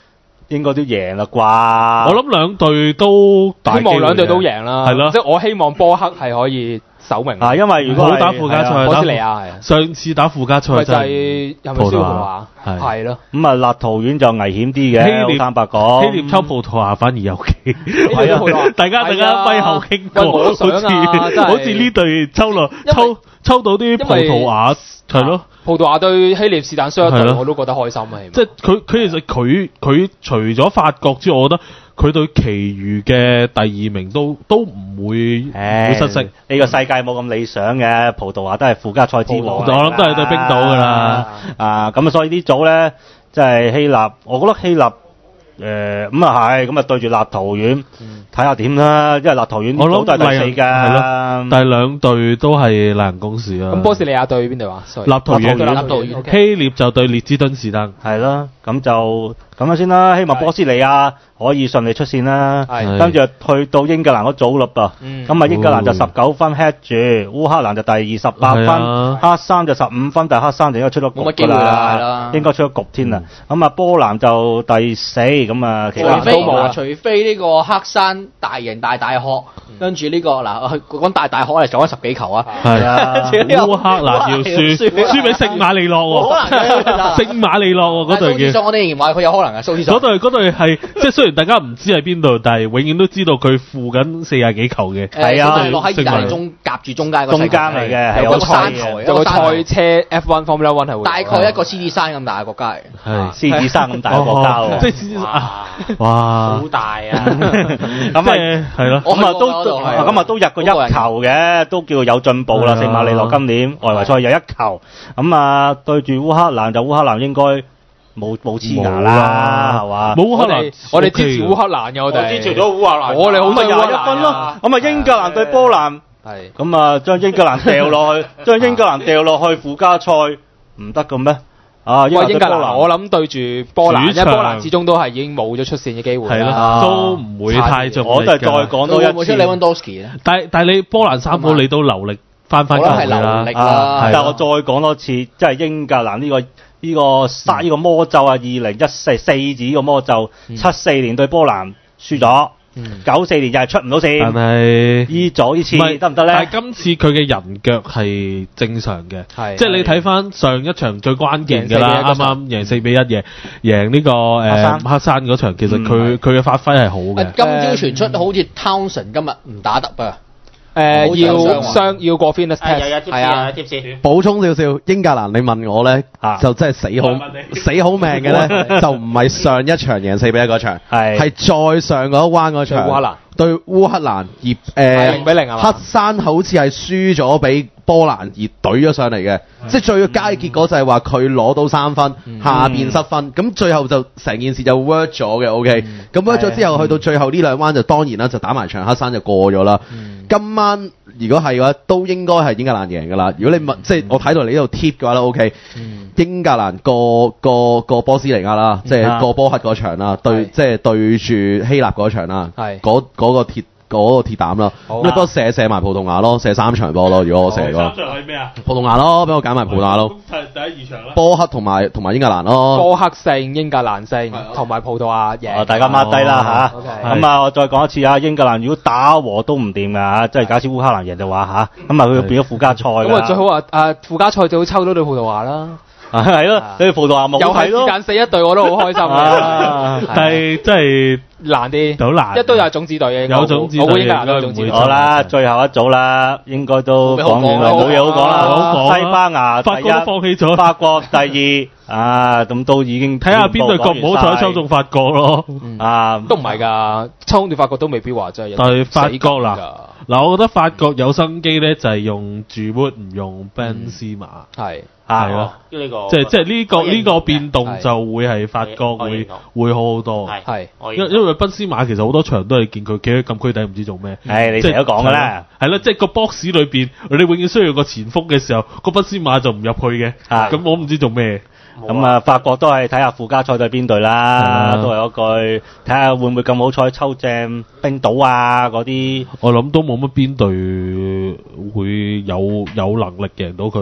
應該都贏啦啩。 我諗兩隊都大希望兩隊都贏啦， 係咯， 即係我希望波克係可以首名啊，因為如果好打附加賽， 波斯尼亞係上次打附加賽就係有冇消化係係咯， 咁啊立陶宛就危險啲嘅，好坦白講， 希臘抽葡萄牙反而有機，大家大家揮後傾過，好似好似呢隊抽落抽抽到啲葡萄牙係咯。 葡萄牙對希臘是但輸一隊，我都覺得開心啊！ 即係佢佢其實佢佢除咗法國之外，我覺得佢對其餘嘅第二名都都唔會會失色。 呢個世界冇咁理想嘅，葡萄牙都係附加賽之王。 我諗都係對冰島㗎啦。 啊，咁啊，所以呢組咧，即係希臘，我覺得希臘。誒咁啊係，咁啊對住立陶宛睇下點啦，因為立陶宛組都係第四㗎， 係咯，但係兩隊都係例行公事啊。 咁波士尼亞對邊隊話？ 立陶宛，希臘就對列支敦士登， 係咯，咁就咁樣先啦。希望波斯尼亞可以順利出線啦。跟住去到英格蘭嗰組嘞噃，咁啊英格蘭就十九分 head 住，烏克蘭就第二十八分，黑衫就十五分，但係黑衫就應該出咗局㗎啦，應該出咗局添啦。咁啊波蘭就第四。咁啊，其實都冇啊，除非呢個黑山大贏大大殼，跟住呢個嗱，講大大殼係撞咗十幾球啊， 係啊，烏克蘭要輸，輸俾聖馬利諾喎，聖馬利諾喎嗰隊叫。 我哋仍然話佢有可能嘅，蘇斯嗰隊嗰隊係即係雖然大家唔知喺邊度，但係永遠都知道佢負緊四廿幾球嘅。 係啊，落喺意大利中夾住中間個中間嚟嘅， 有個山頭， 有個賽車 F 一 Formula One 係會大概一個獅子山咁大嘅國家嚟， 係獅子山咁大嘅國家喎， 即係獅子山。哇！ 好大啊！ 咁咪係咯， 咁啊都咁啊都入過一球嘅，都叫有進步啦。聖馬利諾今年外圍賽有一球，咁啊對住烏克蘭就烏克蘭應該冇冇黐牙啦，係嘛？ 冇烏克蘭， 我哋支持烏克蘭嘅，我哋支持咗烏克蘭， 我哋好廿一分咯。咁啊英格蘭對波蘭， 係咁啊將英格蘭掉落去，將英格蘭掉落去附加賽唔得嘅咩？啊！ 因為英格蘭，我諗對住波蘭，因為波蘭始終都係已經冇咗出線嘅機會啦，都唔會太盡力。 我都係再講多一次。 但係但係你波蘭三寶你都留力翻翻球啦， 但係我再講多次，即係英格蘭呢個呢個殺呢個魔咒啊！二零一四四字呢個魔咒，七四年對波蘭輸咗。九四年又係出唔到線， 但係依組呢次得唔得咧？ 但係今次佢嘅人腳係正常嘅，即係你睇翻上一場最關鍵嘅啦，啱啱贏四比一贏贏呢個誒黑山嗰場，其實佢佢嘅發揮係好嘅。 今朝傳出好似 Townsend 今日唔打得啊！ 誒要雙要過 fitness test， 係啊，貼士。 補充少少，英格蘭你問我咧，就真係死好死好命嘅咧，就唔係上一場贏四比一嗰場，係再上嗰一彎嗰場。 烏克蘭對烏克蘭而誒零比零係嘛？ 黑山好似係輸咗俾波蘭而懟咗上嚟嘅，即係最佳結果就係話佢攞到三分，下邊失分，咁最後就成件事就 work 咗嘅。OK，咁 work 咗之後去到最後呢兩彎就當然啦，就打埋場黑山就過咗啦。今晚如果係嘅話，都應該係英格蘭贏㗎啦。如果你問即係我睇到你呢度貼嘅話咧 ，OK，英格蘭過過過波斯尼亞啦，即係過波黑嗰場啦，對即係對住希臘嗰場啦，嗰嗰個鐵。嗰個鐵膽啦，咁你幫我射射埋葡萄牙咯，射三場波咯。如果我射嘅話， 三場係咩啊？ 葡萄牙咯，俾我揀埋葡萄牙咯。 係第一二場啦。 波克同埋同埋英格蘭咯。 波克勝，英格蘭勝，同埋葡萄牙贏。 大家 mark 低啦嚇。咁啊，我再講一次啊，英格蘭如果打和都唔掂㗎，即係假設烏克蘭贏就話嚇，咁啊佢變咗附加賽。咁啊最好啊誒附加賽最好抽到對葡萄牙啦。 係咯，對葡萄牙冇睇咯。 又係時間死一隊，我都好開心啊！但係真係難啲， 好難。 一堆又係種子隊嘅， 有種子隊， 我估英格蘭都係種子隊。 好啦，最後一組啦，應該都講完啦，冇嘢好講啦。西班牙第一， 法國都放棄咗， 法國第二啊，咁都已經睇下邊隊咁唔好彩抽中法國咯。 啊， 都唔係㗎，抽中法國都未必話真係。 但係法國啦，嗱，我覺得法國有心機咧，就係用住 Wood 唔用 Ben 斯馬。 係。 係咯， 呢個即係即係呢個呢個變動就會係法國會會好好多。 係， 因因為賓斯馬其實好多場都係見佢企喺禁區底唔知做咩。 係你成日都講㗎啦。 係啦，即係個 box 裏邊，你永遠需要個前鋒嘅時候，個賓斯馬就唔入去嘅。咁我唔知做咩。 咁啊，法國都係睇下附加賽對邊隊啦，都係嗰句，睇下會唔會咁好彩抽正冰島啊嗰啲。 我諗都冇乜邊隊會有有能力贏到佢咯。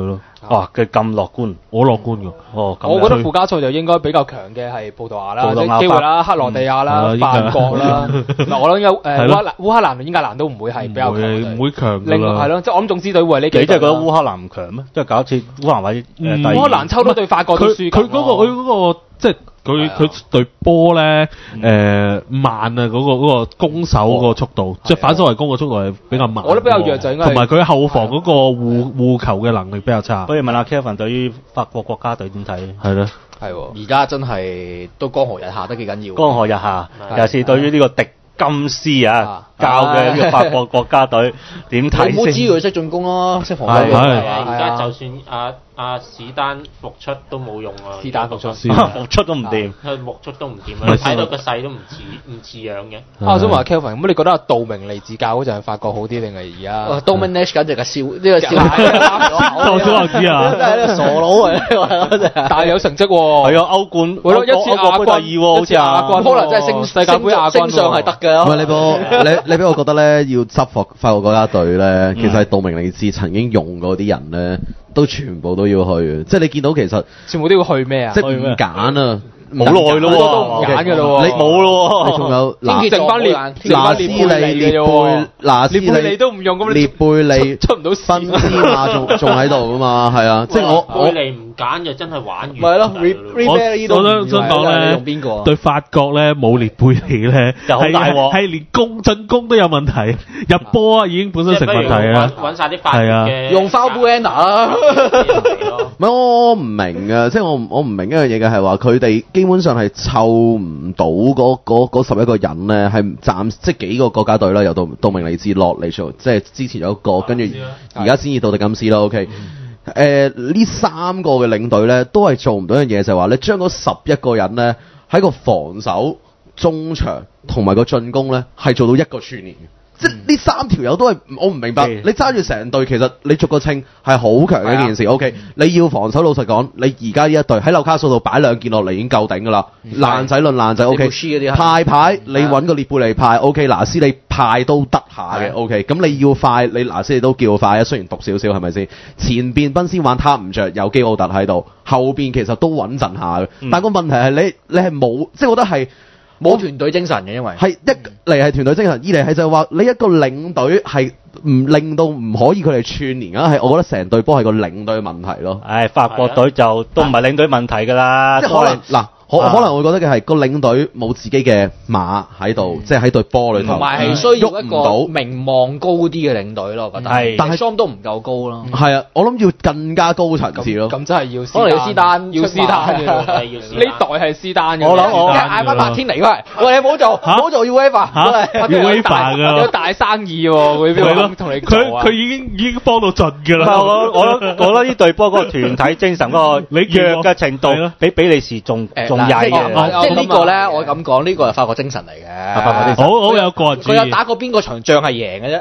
哇！佢咁樂觀， 我樂觀㗎。 哦， 我覺得附加賽就應該比較強嘅係葡萄牙啦，即係機會啦，克羅地亞啦，法國啦。嗱，我諗有誒烏克蘭、烏克蘭、英格蘭都唔會係比較強， 唔會強㗎啦。係咯，即係我諗總之隊會係呢幾隊。 你真係覺得烏克蘭唔強咩？即係搞一次烏克蘭或者誒烏克蘭抽到對法國都輸。 佢佢嗰個佢嗰個即係。佢佢對波咧，誒慢啊！嗰個嗰個攻守嗰個速度，即係反守為攻嘅速度係比較慢。 我覺得比較弱就應該。 同埋佢後防嗰個護護球嘅能力比較差。 不如問下 Kevin 對於法國國家隊點睇？ 係咯， 係喎，而家真係都江河日下得幾緊要。 江河日下，尤其是對於呢個迪金斯啊教嘅呢個法國國家隊點睇先？ 你唔好知佢識進攻咯，識防守。 係啊，而家就算阿阿史丹復出都冇用啊！ 史丹復出， 復出都唔掂， 佢復出都唔掂啊！睇到個勢都唔似唔似樣嘅。 啊，我想問下 Kelvin，咁你覺得阿杜明尼治教嗰陣法國好啲定係而家 ？Dominic 簡直係笑呢個笑， 當小學子啊！ 真係呢個傻佬啊！嗰隻， 但係有成績喎。 係啊，歐冠， 係咯，一次亞軍第二喎，好似啊， 可能真係升世界盃亞軍，升上係得嘅。 唔係你俾我，你你俾我覺得咧，要執法法國國家隊咧，其實係杜明尼治曾經用過啲人咧。都全部都要去嘅，即係你見到其實全部都要去咩啊？ 即係唔揀啊， 冇耐咯喎， 都唔揀嘅咯喎， 你冇咯喎，你仲有嗱，剩翻列拿斯利、列貝、拿斯利都唔用咁， 列貝利出唔到芬斯馬仲仲喺度噶嘛？係啊，即係我我哋唔揀就真係玩完。 咪係咯 ，Ribéry 都我想講咧， 用邊個？ 對法國咧冇列貝利咧， 就好大鑊， 係連攻進攻都有問題，入波啊已經本身成問題啦。 揾曬啲法嘅用 Valbuena 啦。 唔係我唔明啊，即係我我唔明一樣嘢嘅係話佢哋基本上係湊唔到嗰嗰十一個人咧，係暫即係幾個國家隊啦，由杜杜明尼治落嚟做，即係之前有一個，跟住而家先至到迪金斯啦。OK，誒呢三個嘅領隊咧都係做唔到一樣嘢，就係話你將嗰十一個人咧喺個防守、中場同埋個進攻咧係做到一個串聯。即係呢三條友都係我唔明白，你揸住成隊其實你逐個稱係好強嘅一件事。O K，你要防守，老實講，你而家呢一隊喺紐卡素度擺兩件落嚟已經夠頂㗎啦。爛仔論爛仔 O K，派牌你揾個列貝利派 O K，拿斯利派都得下嘅 O K。咁你要快，你拿斯利都叫快啊，雖然毒少少係咪先？前邊賓斯玩他唔着，有基奧特喺度，後邊其實都穩陣下嘅。但個問題係你你係冇，即係我覺得係。 冇團隊精神嘅，因為係一嚟係團隊精神，二嚟係就係話你一個領隊係唔令到唔可以佢哋串聯啊，係我覺得成隊波係個領隊問題咯。 唉，法國隊就都唔係領隊問題㗎啦， 即係可能嗱。可可能會覺得嘅係個領隊冇自己嘅馬喺度，即係喺隊波裏頭， 同埋係需要一個名望高啲嘅領隊咯，我覺得。係，但係裝都唔夠高咯。 係啊，我諗要更加高層次咯。 咁真係要， 可能要斯丹， 要斯丹嘅，呢代係斯丹嘅。 我諗我嗌翻白天嚟喂，喂你唔好做，唔好做 UEFA， 嚇 UEFA 㗎， 有大生意喎，佢邊個同你做啊？ 佢佢已經已經幫到盡㗎啦。 我我我覺得呢隊波嗰個團體精神嗰個弱嘅程度，比比利時仲仲曳嘅。 即係呢個咧，我咁講，呢個係法國精神嚟嘅。 法國精神，好好有個人主義。 佢有打過邊個場仗係贏嘅啫？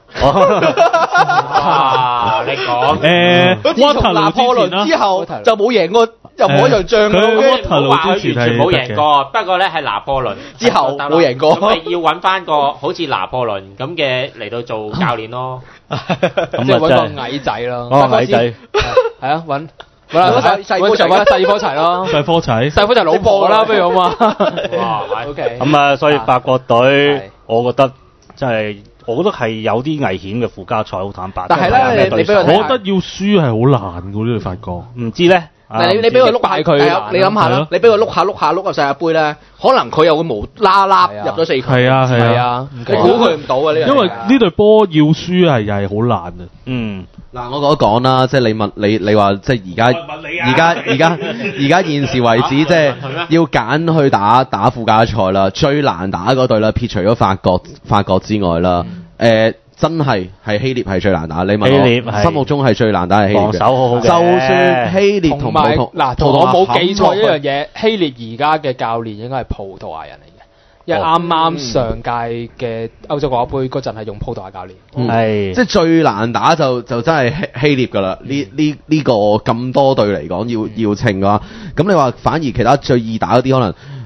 啊！你講誒，自從拿破崙之後就冇贏過任何一場仗嘅。 佢話佢完全冇贏過，不過咧係拿破崙之後冇贏過。 咁咪要揾翻個好似拿破崙咁嘅嚟到做教練咯。 咁即係揾個矮仔咯。 哦，矮仔係啊，揾。揾啦，細科齊揾細科齊咯， 細科齊， 細科齊老婆啦，不如好嘛？ 哇 ，OK。 咁啊，所以法國隊，我覺得真係，我覺得係有啲危險嘅附加賽，好坦白。 但係咧，你你俾我， 我覺得要輸係好難嘅呢個法國。 唔知咧， 你你俾佢碌下佢，你諗下啦，你俾佢碌下碌下碌入世界盃咧，可能佢又會無啦啦入咗四強。 係啊係啊， 你估佢唔到啊呢樣。 因為呢隊波要輸係又係好難啊。 嗯。 嗱，我講一講啦，即係你問你你話即係而家而家而家而家現時為止，即係要揀去打打附加賽啦，最難打嗰隊啦，撇除咗法國法國之外啦，誒、呃、真係係希臘係最難打。你問我心目中係最難打係希臘嘅， 防守好好嘅。 就算希臘同埋嗱，同我冇記錯一樣嘢，希臘而家嘅教練應該係葡萄牙人嚟。因為啱啱上屆嘅歐洲國家盃嗰陣係用葡萄牙教練， 係、嗯、即係最難打就就真係希希臘㗎啦。呢呢呢個咁多隊嚟講要要稱嘅話，咁你話反而其他最易打嗰啲可能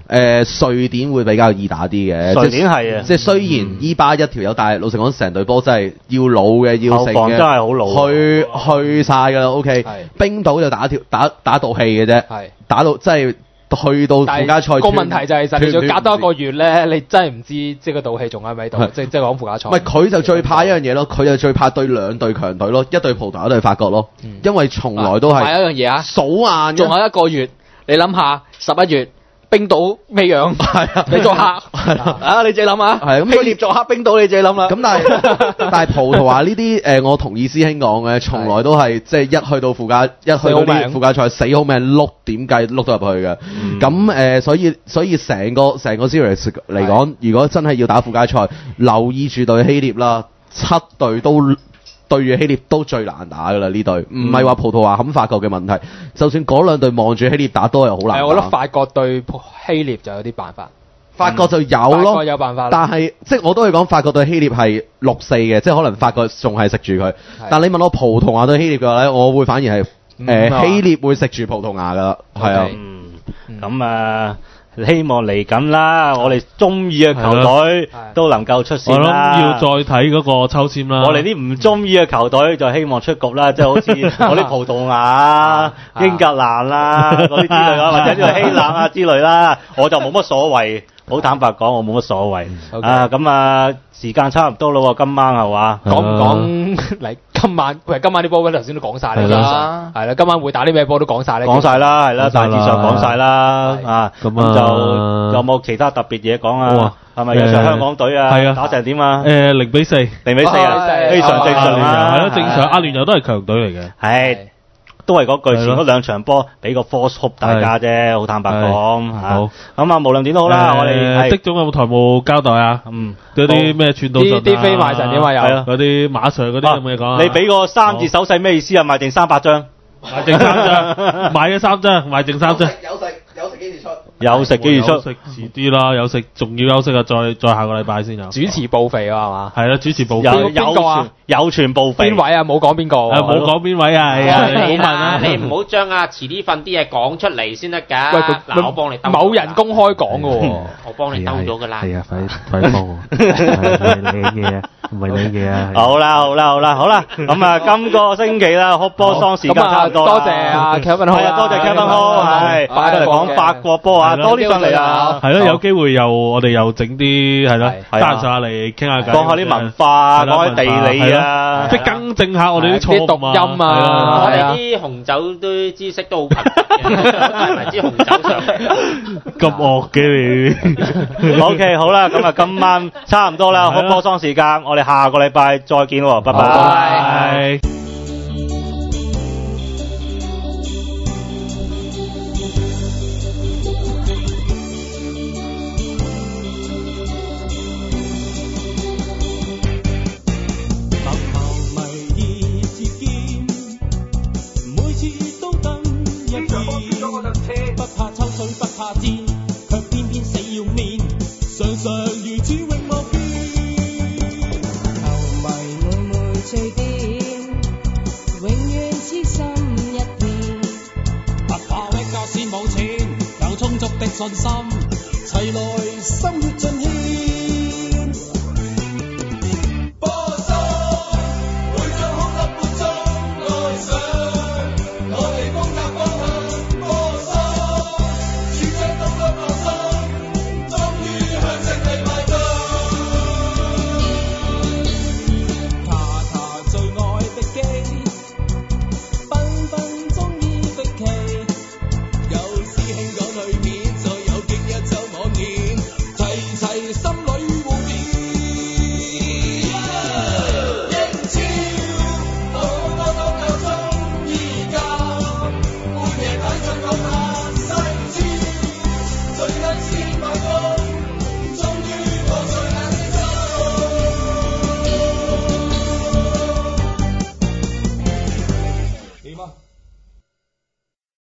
誒瑞典會比較易打啲嘅。 瑞典係啊， 即係雖然伊巴一條友，但係老實講，成隊波真係要老嘅，要成嘅，後防真係好老，去去晒㗎啦。OK，冰島就打條打打道氣嘅啫，打到真係。去到附加賽個問題就係、是，實你要隔多一個月咧，你真係唔知即係個賭氣仲喺咪度，即係即係講附加賽。 唔係佢就最怕一樣嘢咯，佢就最怕對兩隊強隊咯，一隊葡萄牙，一隊法國咯，嗯、因為從來都係。 係一樣嘢啊， 數硬， 仲有一個月，你諗下十一月。冰島咩樣？係啊，你作客啊，你自己諗下。係咁，希臘作客冰島，你自己諗啦。 咁但係但係葡萄牙呢啲誒，我同意師兄講嘅，從來都係即係一去到附加，一去到啲附加賽死好命碌點計碌到入去嘅。咁誒、嗯呃，所以所以成個成個 series 嚟講，如果真係要打附加賽，留意住對希臘啦，七隊都。對住希臘都最難打㗎啦，呢隊唔係話葡萄牙冚法國嘅問題，就算嗰兩隊望住希臘打都係好難打。 我覺得法國對希臘就有啲辦法， 法國就有咯， 法國有辦法。 但係即係我都係講法國對希臘係六四嘅，即係可能法國仲係食住佢。但你問我葡萄牙對希臘嘅話咧，我會反而係誒、呃嗯、希臘會食住葡萄牙㗎啦，係、okay. 啊， 咁啊。希望嚟緊啦，我哋中意嘅球隊都能夠出線啦。 我諗要再睇嗰個抽籤啦。 我哋啲唔中意嘅球隊就希望出局啦，即係好似我啲葡萄牙、英格蘭啦嗰啲之類啦，或者呢個希臘啊之類啦，我就冇乜所謂。好坦白講，我冇乜所謂。Okay. 啊，咁啊，時間差唔多咯喎，今晚係嘛？ 講唔講嚟？今晚喂，今晚啲波頭先都講晒啦，係啦，今晚會打啲咩波都講晒咧。 講晒啦，係啦，大致上講晒啦，啊，咁就有冇其他特別嘢講啊？係咪有場香港隊啊？ 係啊， 打成點啊？ 誒，零比四， 零比四啊，非常正常啊， 係咯，正常。阿聯酋都係強隊嚟嘅， 係。都係嗰句，前嗰兩場波俾個 force hope 大家啫，好坦白講嚇。好，咁啊，無論點都好啦，我哋的總有冇台務交代啊？嗯，嗰啲咩串到神啊？ 啲飛賣神點啊？有嗰啲馬上嗰啲有冇嘢講啊？ 你俾個三字手勢咩意思啊？賣定三百張， 賣定三張，買咗三張，賣定三張。 有食有食幾時出？ 有食幾時出？ 有食遲啲啦，有食仲要休息啊！再再下個禮拜先有。 主持報肥啊，係嘛？ 係啦，主持報肥。 有邊個啊？有傳報肥。 邊位啊？冇講邊個？ 冇講邊位啊？係啊，你唔好問啊！ 你唔好將啊遲啲瞓啲嘢講出嚟先得㗎。喂， 嗱，我幫你兜。某人公開講嘅喎， 我幫你兜咗㗎啦。 係啊，快快幫我。唔係你嘢啊，唔係你嘢啊。 好啦，好啦，好啦，好啦。咁啊，今個星期啦，哭波桑時間差唔多啦。 多謝啊 Kevin Ho。 係啊，多謝 Kevin Ho。係，快啲嚟講法國波啊！多啲上嚟啊！ 係咯，有機會又我哋又整啲係咯，單上嚟傾下偈， 講下啲文化，講下地理啊， 即係更正下我哋啲錯讀音啊！ 我哋啲紅酒都知識都好貧嘅，帶埋支紅酒上嚟， 咁惡嘅你。 O K， 好啦，咁啊，今晚差唔多啦，好波桑時間，我哋下個禮拜再見喎，拜拜。 信心，齊來心血盡。